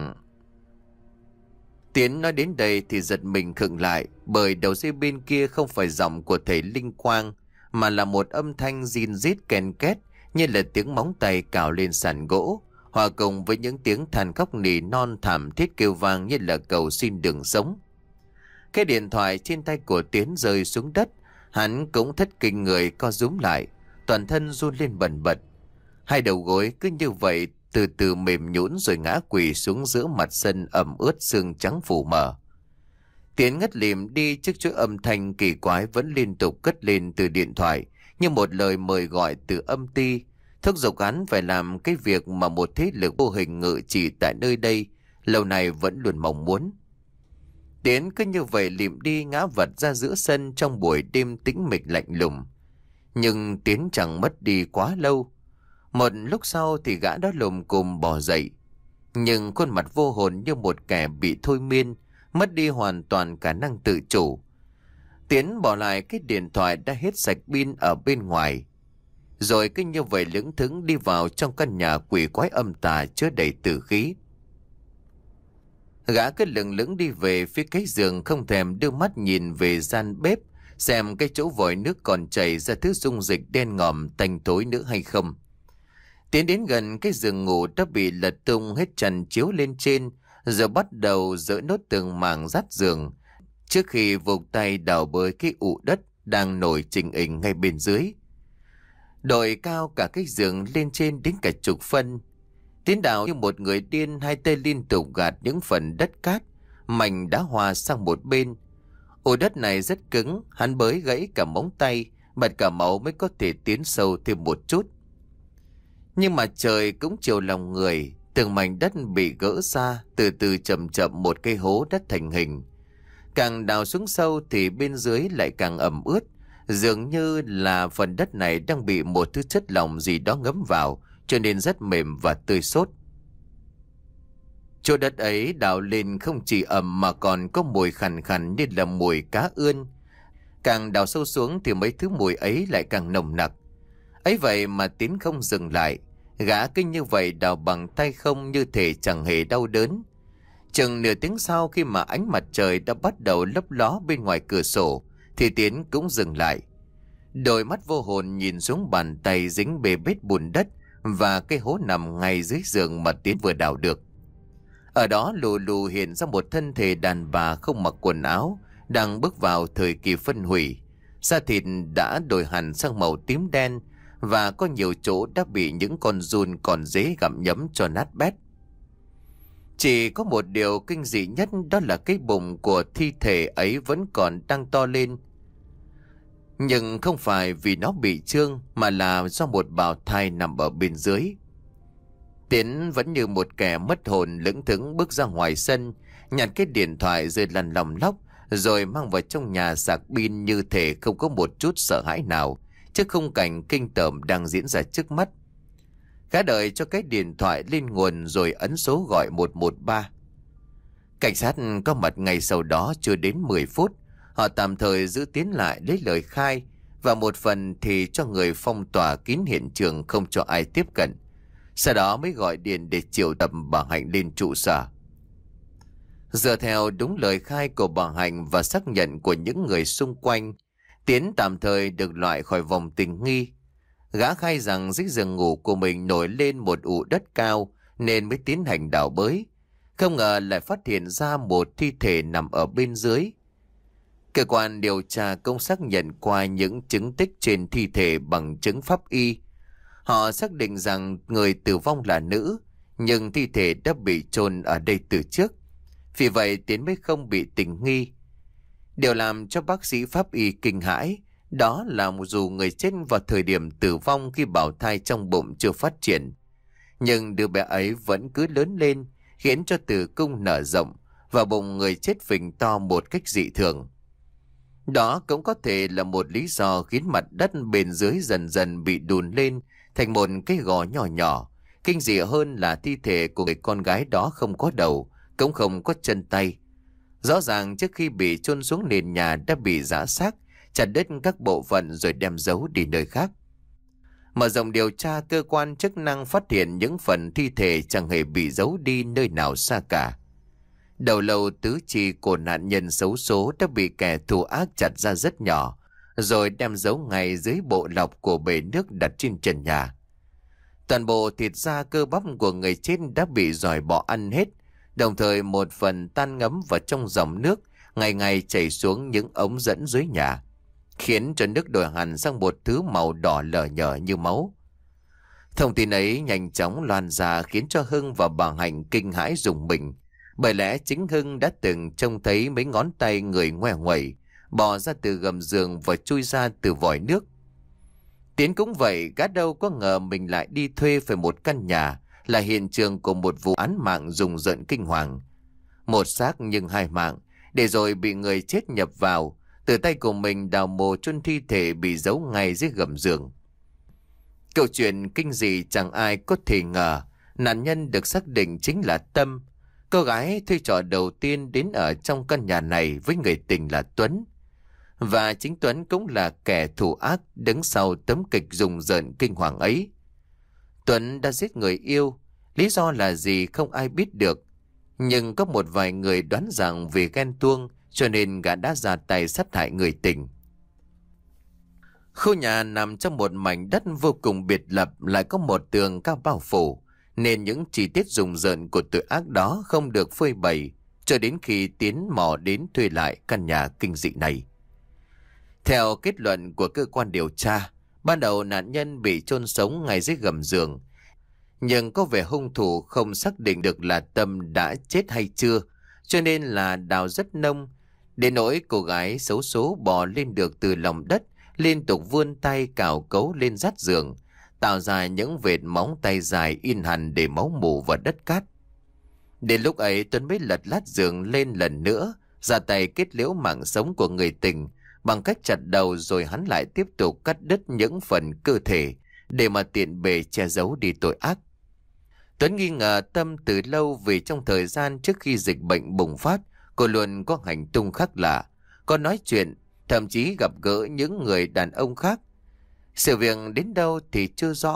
Tiến nói đến đây thì giật mình khựng lại, bởi đầu dây bên kia không phải giọng của thầy Linh Quang, mà là một âm thanh rin rít ken két như là tiếng móng tay cào lên sàn gỗ, hòa cùng với những tiếng than khóc nỉ non thảm thiết kêu vang như là cầu xin đường sống. Cái điện thoại trên tay của Tiến rơi xuống đất, hắn cũng thất kinh người co rúm lại, toàn thân run lên bần bật. Hai đầu gối cứ như vậy từ từ mềm nhũn rồi ngã quỳ xuống giữa mặt sân ẩm ướt xương trắng phủ mờ. Tiến ngất lịm đi trước chuỗi âm thanh kỳ quái vẫn liên tục cất lên từ điện thoại, như một lời mời gọi từ âm ty, thúc giục hắn phải làm cái việc mà một thế lực vô hình ngự trị tại nơi đây lâu nay vẫn luôn mong muốn. Tiến cứ như vậy lịm đi ngã vật ra giữa sân trong buổi đêm tĩnh mịch lạnh lùng. Nhưng Tiến chẳng mất đi quá lâu. Một lúc sau thì gã đó lùm cùm bò dậy, nhưng khuôn mặt vô hồn như một kẻ bị thôi miên, mất đi hoàn toàn khả năng tự chủ. Tiến bỏ lại cái điện thoại đã hết sạch pin ở bên ngoài, rồi cứ như vậy lững thững đi vào trong căn nhà quỷ quái âm tà chứa đầy tử khí. Gã cứ lững lững đi về phía cái giường, không thèm đưa mắt nhìn về gian bếp xem cái chỗ vòi nước còn chảy ra thứ dung dịch đen ngòm tanh tối nữa hay không. Tiến đến gần cái giường ngủ đã bị lật tung hết trần chiếu lên trên, rồi bắt đầu dỡ nốt từng mảng rát giường, trước khi vùng tay đào bới cái ụ đất đang nổi trình hình ngay bên dưới. Đội cao cả cái giường lên trên đến cả chục phân. Tiến đào như một người điên, hai tay liên tục gạt những phần đất cát, mảnh đá hòa sang một bên. Ụ đất này rất cứng, hắn bới gãy cả móng tay, bật cả máu mới có thể tiến sâu thêm một chút. Nhưng mà trời cũng chiều lòng người, từng mảnh đất bị gỡ ra, từ từ chậm chậm một cái hố đất thành hình. Càng đào xuống sâu thì bên dưới lại càng ẩm ướt, dường như là phần đất này đang bị một thứ chất lỏng gì đó ngấm vào, cho nên rất mềm và tươi xốp. Chỗ đất ấy đào lên không chỉ ẩm mà còn có mùi khằn khằn như là mùi cá ươn. Càng đào sâu xuống thì mấy thứ mùi ấy lại càng nồng nặc. Ấy vậy mà Tiến không dừng lại. Gã kinh như vậy đào bằng tay không như thể chẳng hề đau đớn. Chừng nửa tiếng sau, khi mà ánh mặt trời đã bắt đầu lấp ló bên ngoài cửa sổ, thì Tiến cũng dừng lại. Đôi mắt vô hồn nhìn xuống bàn tay dính bê bết bùn đất và cái hố nằm ngay dưới giường mà Tiến vừa đào được. Ở đó lù lù hiện ra một thân thể đàn bà không mặc quần áo, đang bước vào thời kỳ phân hủy. Da thịt đã đổi hẳn sang màu tím đen, và có nhiều chỗ đã bị những con giun còn dế gặm nhấm cho nát bét. Chỉ có một điều kinh dị nhất, đó là cái bụng của thi thể ấy vẫn còn đang to lên. Nhưng không phải vì nó bị trương, mà là do một bào thai nằm ở bên dưới. Tiến vẫn như một kẻ mất hồn lững thững bước ra ngoài sân, nhặt cái điện thoại rồi lăn lòng lóc, rồi mang vào trong nhà sạc pin như thể không có một chút sợ hãi nào trước khung cảnh kinh tởm đang diễn ra trước mắt. Gã đợi cho cái điện thoại lên nguồn rồi ấn số gọi một một ba. Cảnh sát có mặt ngay sau đó chưa đến mười phút. Họ tạm thời giữ Tiến lại lấy lời khai, và một phần thì cho người phong tỏa kín hiện trường không cho ai tiếp cận. Sau đó mới gọi điện để triệu tập bà Hạnh lên trụ sở. Dựa theo đúng lời khai của bà Hạnh và xác nhận của những người xung quanh, Tiến tạm thời được loại khỏi vòng tình nghi. Gã khai rằng dưới giường ngủ của mình nổi lên một ụ đất cao nên mới tiến hành đào bới. Không ngờ lại phát hiện ra một thi thể nằm ở bên dưới. Cơ quan điều tra cũng xác nhận qua những chứng tích trên thi thể bằng chứng pháp y. Họ xác định rằng người tử vong là nữ, nhưng thi thể đã bị chôn ở đây từ trước. Vì vậy Tiến mới không bị tình nghi. Điều làm cho bác sĩ pháp y kinh hãi, đó là dù người chết vào thời điểm tử vong khi bào thai trong bụng chưa phát triển, nhưng đứa bé ấy vẫn cứ lớn lên, khiến cho tử cung nở rộng và bụng người chết phình to một cách dị thường. Đó cũng có thể là một lý do khiến mặt đất bên dưới dần dần bị đùn lên thành một cái gò nhỏ nhỏ. Kinh dị hơn là thi thể của người con gái đó không có đầu, cũng không có chân tay. Rõ ràng trước khi bị chôn xuống nền nhà đã bị giã xác, chặt đứt các bộ phận rồi đem giấu đi nơi khác. Mở rộng điều tra, cơ quan chức năng phát hiện những phần thi thể chẳng hề bị giấu đi nơi nào xa cả. Đầu lâu tứ chi của nạn nhân xấu số đã bị kẻ thù ác chặt ra rất nhỏ, rồi đem giấu ngay dưới bộ lọc của bể nước đặt trên trần nhà. Toàn bộ thịt da cơ bắp của người chết đã bị giòi bỏ ăn hết, đồng thời một phần tan ngấm vào trong dòng nước ngày ngày chảy xuống những ống dẫn dưới nhà, khiến cho nước đổi hẳn sang một thứ màu đỏ lờ nhờ như máu. Thông tin ấy nhanh chóng loan ra khiến cho Hưng và bà Hạnh kinh hãi rùng mình, bởi lẽ chính Hưng đã từng trông thấy mấy ngón tay người ngoe nguẩy bò ra từ gầm giường và chui ra từ vòi nước. Tiến cũng vậy, gã đâu có ngờ mình lại đi thuê phải một căn nhà là hiện trường của một vụ án mạng rùng rợn kinh hoàng. Một xác nhưng hai mạng, để rồi bị người chết nhập vào, từ tay của mình đào mồ chôn thi thể bị giấu ngay dưới gầm giường. Câu chuyện kinh dị chẳng ai có thể ngờ, nạn nhân được xác định chính là Tâm, cô gái thuê trọ đầu tiên đến ở trong căn nhà này với người tình là Tuấn. Và chính Tuấn cũng là kẻ thù ác đứng sau tấm kịch rùng rợn kinh hoàng ấy. Tuấn đã giết người yêu, lý do là gì không ai biết được. Nhưng có một vài người đoán rằng vì ghen tuông cho nên gã đã ra tay sát hại người tình. Khu nhà nằm trong một mảnh đất vô cùng biệt lập, lại có một tường cao bao phủ, nên những chi tiết rùng rợn của tội ác đó không được phơi bày cho đến khi Tiến mò đến thuê lại căn nhà kinh dị này. Theo kết luận của cơ quan điều tra, ban đầu nạn nhân bị chôn sống ngay dưới gầm giường, nhưng có vẻ hung thủ không xác định được là Tâm đã chết hay chưa, cho nên là đào rất nông, đến nỗi cô gái xấu số bò lên được từ lòng đất, liên tục vươn tay cào cấu lên rát giường, tạo ra những vệt móng tay dài in hẳn để máu mù vào đất cát. Đến lúc ấy Tuấn mới lật lát giường lên lần nữa, ra tay kết liễu mạng sống của người tình bằng cách chặt đầu, rồi hắn lại tiếp tục cắt đứt những phần cơ thể để mà tiện bề che giấu đi tội ác. Tuấn nghi ngờ Tâm từ lâu vì trong thời gian trước khi dịch bệnh bùng phát, cô luôn có hành tung khác lạ, có nói chuyện, thậm chí gặp gỡ những người đàn ông khác. Sự việc đến đâu thì chưa rõ,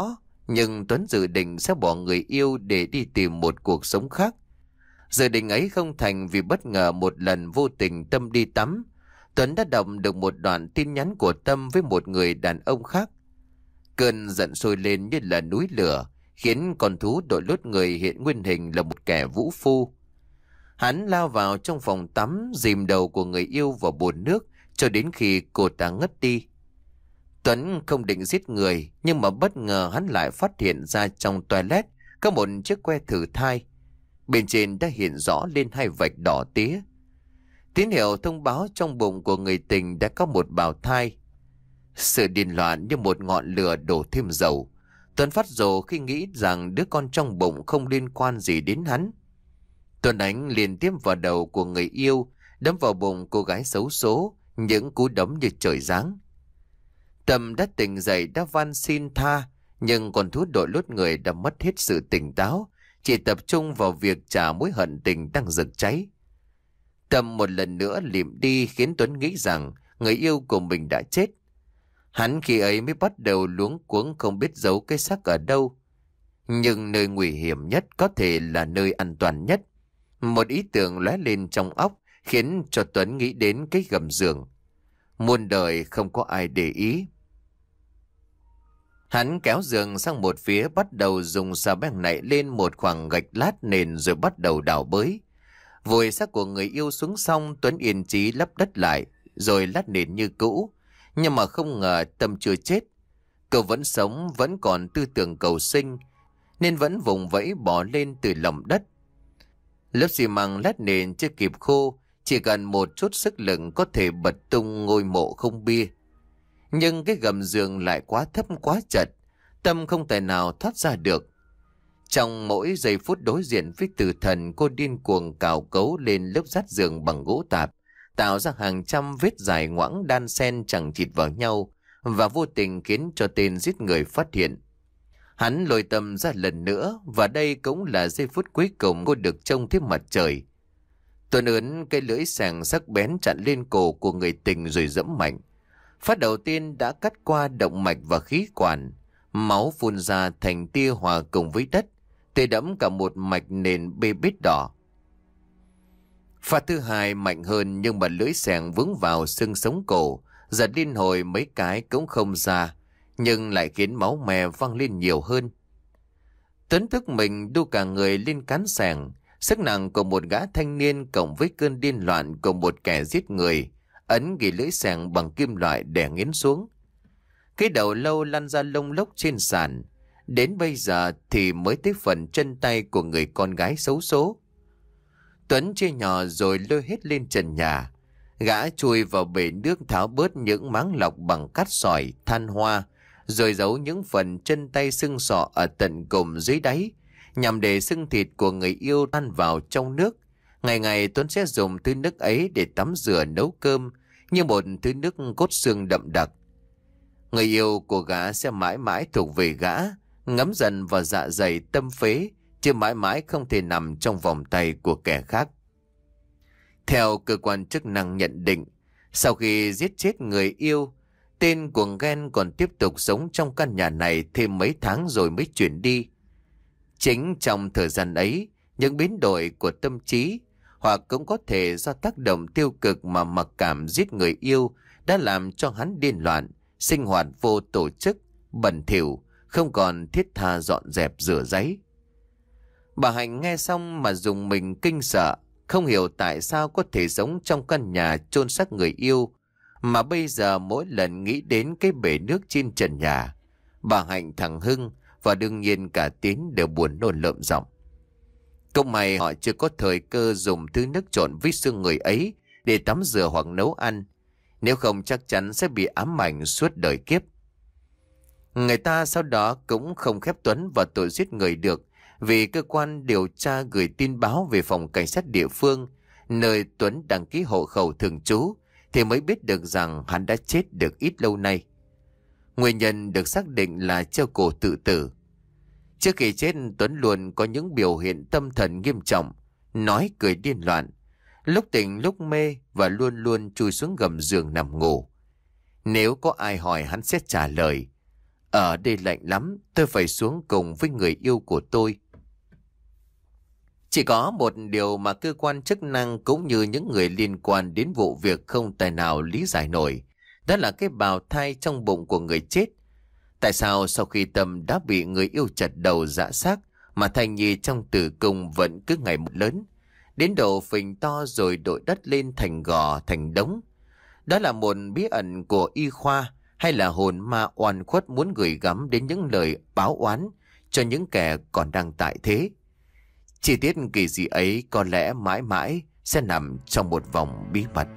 Nhưng Tuấn dự định sẽ bỏ người yêu để đi tìm một cuộc sống khác. Dự định ấy không thành vì bất ngờ một lần vô tình Tâm đi tắm. Tuấn đã đọc được một đoạn tin nhắn của Tâm với một người đàn ông khác. Cơn giận sôi lên như là núi lửa, khiến con thú đội lốt người hiện nguyên hình là một kẻ vũ phu. Hắn lao vào trong phòng tắm, dìm đầu của người yêu vào bồn nước cho đến khi cô ta ngất đi. Tuấn không định giết người, nhưng mà bất ngờ hắn lại phát hiện ra trong toilet có một chiếc que thử thai. Bên trên đã hiện rõ lên hai vạch đỏ tía. Tín hiệu thông báo trong bụng của người tình đã có một bào thai. Sự điên loạn như một ngọn lửa đổ thêm dầu. Tuấn phát rồ khi nghĩ rằng đứa con trong bụng không liên quan gì đến hắn. Tuấn đánh liên tiếp vào đầu của người yêu, đấm vào bụng cô gái xấu số, những cú đấm như trời giáng. Tâm đã tỉnh dậy, đã van xin tha, nhưng con thú đội lốt người đã mất hết sự tỉnh táo, chỉ tập trung vào việc trả mối hận tình đang rực cháy. Tâm một lần nữa liệm đi khiến Tuấn nghĩ rằng người yêu của mình đã chết. Hắn khi ấy mới bắt đầu luống cuống không biết giấu cái xác ở đâu. Nhưng nơi nguy hiểm nhất có thể là nơi an toàn nhất. Một ý tưởng lóe lên trong óc khiến cho Tuấn nghĩ đến cái gầm giường. Muôn đời không có ai để ý. Hắn kéo giường sang một phía, bắt đầu dùng xà beng nạy lên một khoảng gạch lát nền rồi bắt đầu đào bới. Vùi xác của người yêu xuống xong, Tuấn yên chí lấp đất lại rồi lát nền như cũ. Nhưng mà không ngờ Tâm chưa chết. Cậu vẫn sống, vẫn còn tư tưởng cầu sinh, nên vẫn vùng vẫy bỏ lên từ lòng đất. Lớp xi măng lát nền chưa kịp khô, chỉ cần một chút sức lực có thể bật tung ngôi mộ không bia. Nhưng cái gầm giường lại quá thấp quá chật, Tâm không thể nào thoát ra được. Trong mỗi giây phút đối diện với tử thần, cô điên cuồng cào cấu lên lớp dát giường bằng gỗ tạp, tạo ra hàng trăm vết dài ngoãng đan xen chằng chịt vào nhau và vô tình khiến cho tên giết người phát hiện. Hắn lôi Tâm ra lần nữa, và đây cũng là giây phút cuối cùng cô được trông thấy mặt trời. Tuấn ấn cái lưỡi xẻng sắc bén chặn lên cổ của người tình rồi giẫm mạnh. Phát đầu tiên đã cắt qua động mạch và khí quản, máu phun ra thành tia hòa cùng với đất, tê đẫm cả một mạch nền bê bết đỏ. Phát thứ hai mạnh hơn, nhưng mà lưỡi xẻng vướng vào xương sống cổ, giật liên hồi mấy cái cũng không ra, nhưng lại khiến máu me văng lên nhiều hơn. Tuấn thức mình đu cả người lên cán xẻng, sức nặng của một gã thanh niên cộng với cơn điên loạn của một kẻ giết người, ấn ghi lưỡi xẻng bằng kim loại đè nghiến xuống. Cái đầu lâu lăn ra lông lốc trên sàn. Đến bây giờ thì mới tới phần chân tay của người con gái xấu số. Tuấn chia nhỏ rồi lôi hết lên trần nhà. Gã chui vào bể nước tháo bớt những máng lọc bằng cát sỏi, than hoa, rồi giấu những phần chân tay xương sọ ở tận cùng dưới đáy, nhằm để xương thịt của người yêu tan vào trong nước. Ngày ngày Tuấn sẽ dùng thứ nước ấy để tắm rửa nấu cơm, như một thứ nước cốt xương đậm đặc. Người yêu của gã sẽ mãi mãi thuộc về gã, ngấm dần vào dạ dày tâm phế, chứ mãi mãi không thể nằm trong vòng tay của kẻ khác. Theo cơ quan chức năng nhận định, sau khi giết chết người yêu, tên của Ghen còn tiếp tục sống trong căn nhà này thêm mấy tháng rồi mới chuyển đi. Chính trong thời gian ấy, những biến đổi của tâm trí, hoặc cũng có thể do tác động tiêu cực mà mặc cảm giết người yêu, đã làm cho hắn điên loạn, sinh hoạt vô tổ chức, bẩn thỉu, không còn thiết tha dọn dẹp rửa giấy. Bà Hạnh nghe xong mà dùng mình kinh sợ, không hiểu tại sao có thể sống trong căn nhà chôn xác người yêu, mà bây giờ mỗi lần nghĩ đến cái bể nước trên trần nhà, bà Hạnh, thằng Hưng và đương nhiên cả Tiến đều buồn nôn lợm giọng. Cũng may họ chưa có thời cơ dùng thứ nước trộn với xương người ấy để tắm rửa hoặc nấu ăn, nếu không chắc chắn sẽ bị ám ảnh suốt đời kiếp. Người ta sau đó cũng không khép Tuấn vào tội giết người được, vì cơ quan điều tra gửi tin báo về phòng cảnh sát địa phương, nơi Tuấn đăng ký hộ khẩu thường trú, thì mới biết được rằng hắn đã chết được ít lâu nay. Nguyên nhân được xác định là treo cổ tự tử. Trước khi chết, Tuấn luôn có những biểu hiện tâm thần nghiêm trọng, nói cười điên loạn, lúc tỉnh lúc mê, và luôn luôn chui xuống gầm giường nằm ngủ. Nếu có ai hỏi hắn sẽ trả lời: Ở đây lạnh lắm, tôi phải xuống cùng với người yêu của tôi. Chỉ có một điều mà cơ quan chức năng cũng như những người liên quan đến vụ việc không tài nào lý giải nổi. Đó là cái bào thai trong bụng của người chết. Tại sao sau khi Tâm đã bị người yêu chặt đầu dã xác mà thai nhi trong tử cung vẫn cứ ngày một lớn, đến độ phình to rồi đội đất lên thành gò thành đống? Đó là một bí ẩn của y khoa hay là hồn ma oan khuất muốn gửi gắm đến những lời báo oán cho những kẻ còn đang tại thế? Chi tiết kỳ dị ấy có lẽ mãi mãi sẽ nằm trong một vòng bí mật.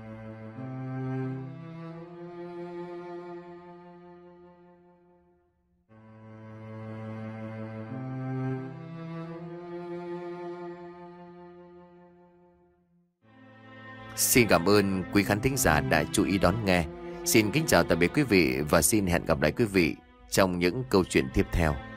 Xin cảm ơn quý khán thính giả đã chú ý đón nghe. Xin kính chào tạm biệt quý vị và xin hẹn gặp lại quý vị trong những câu chuyện tiếp theo.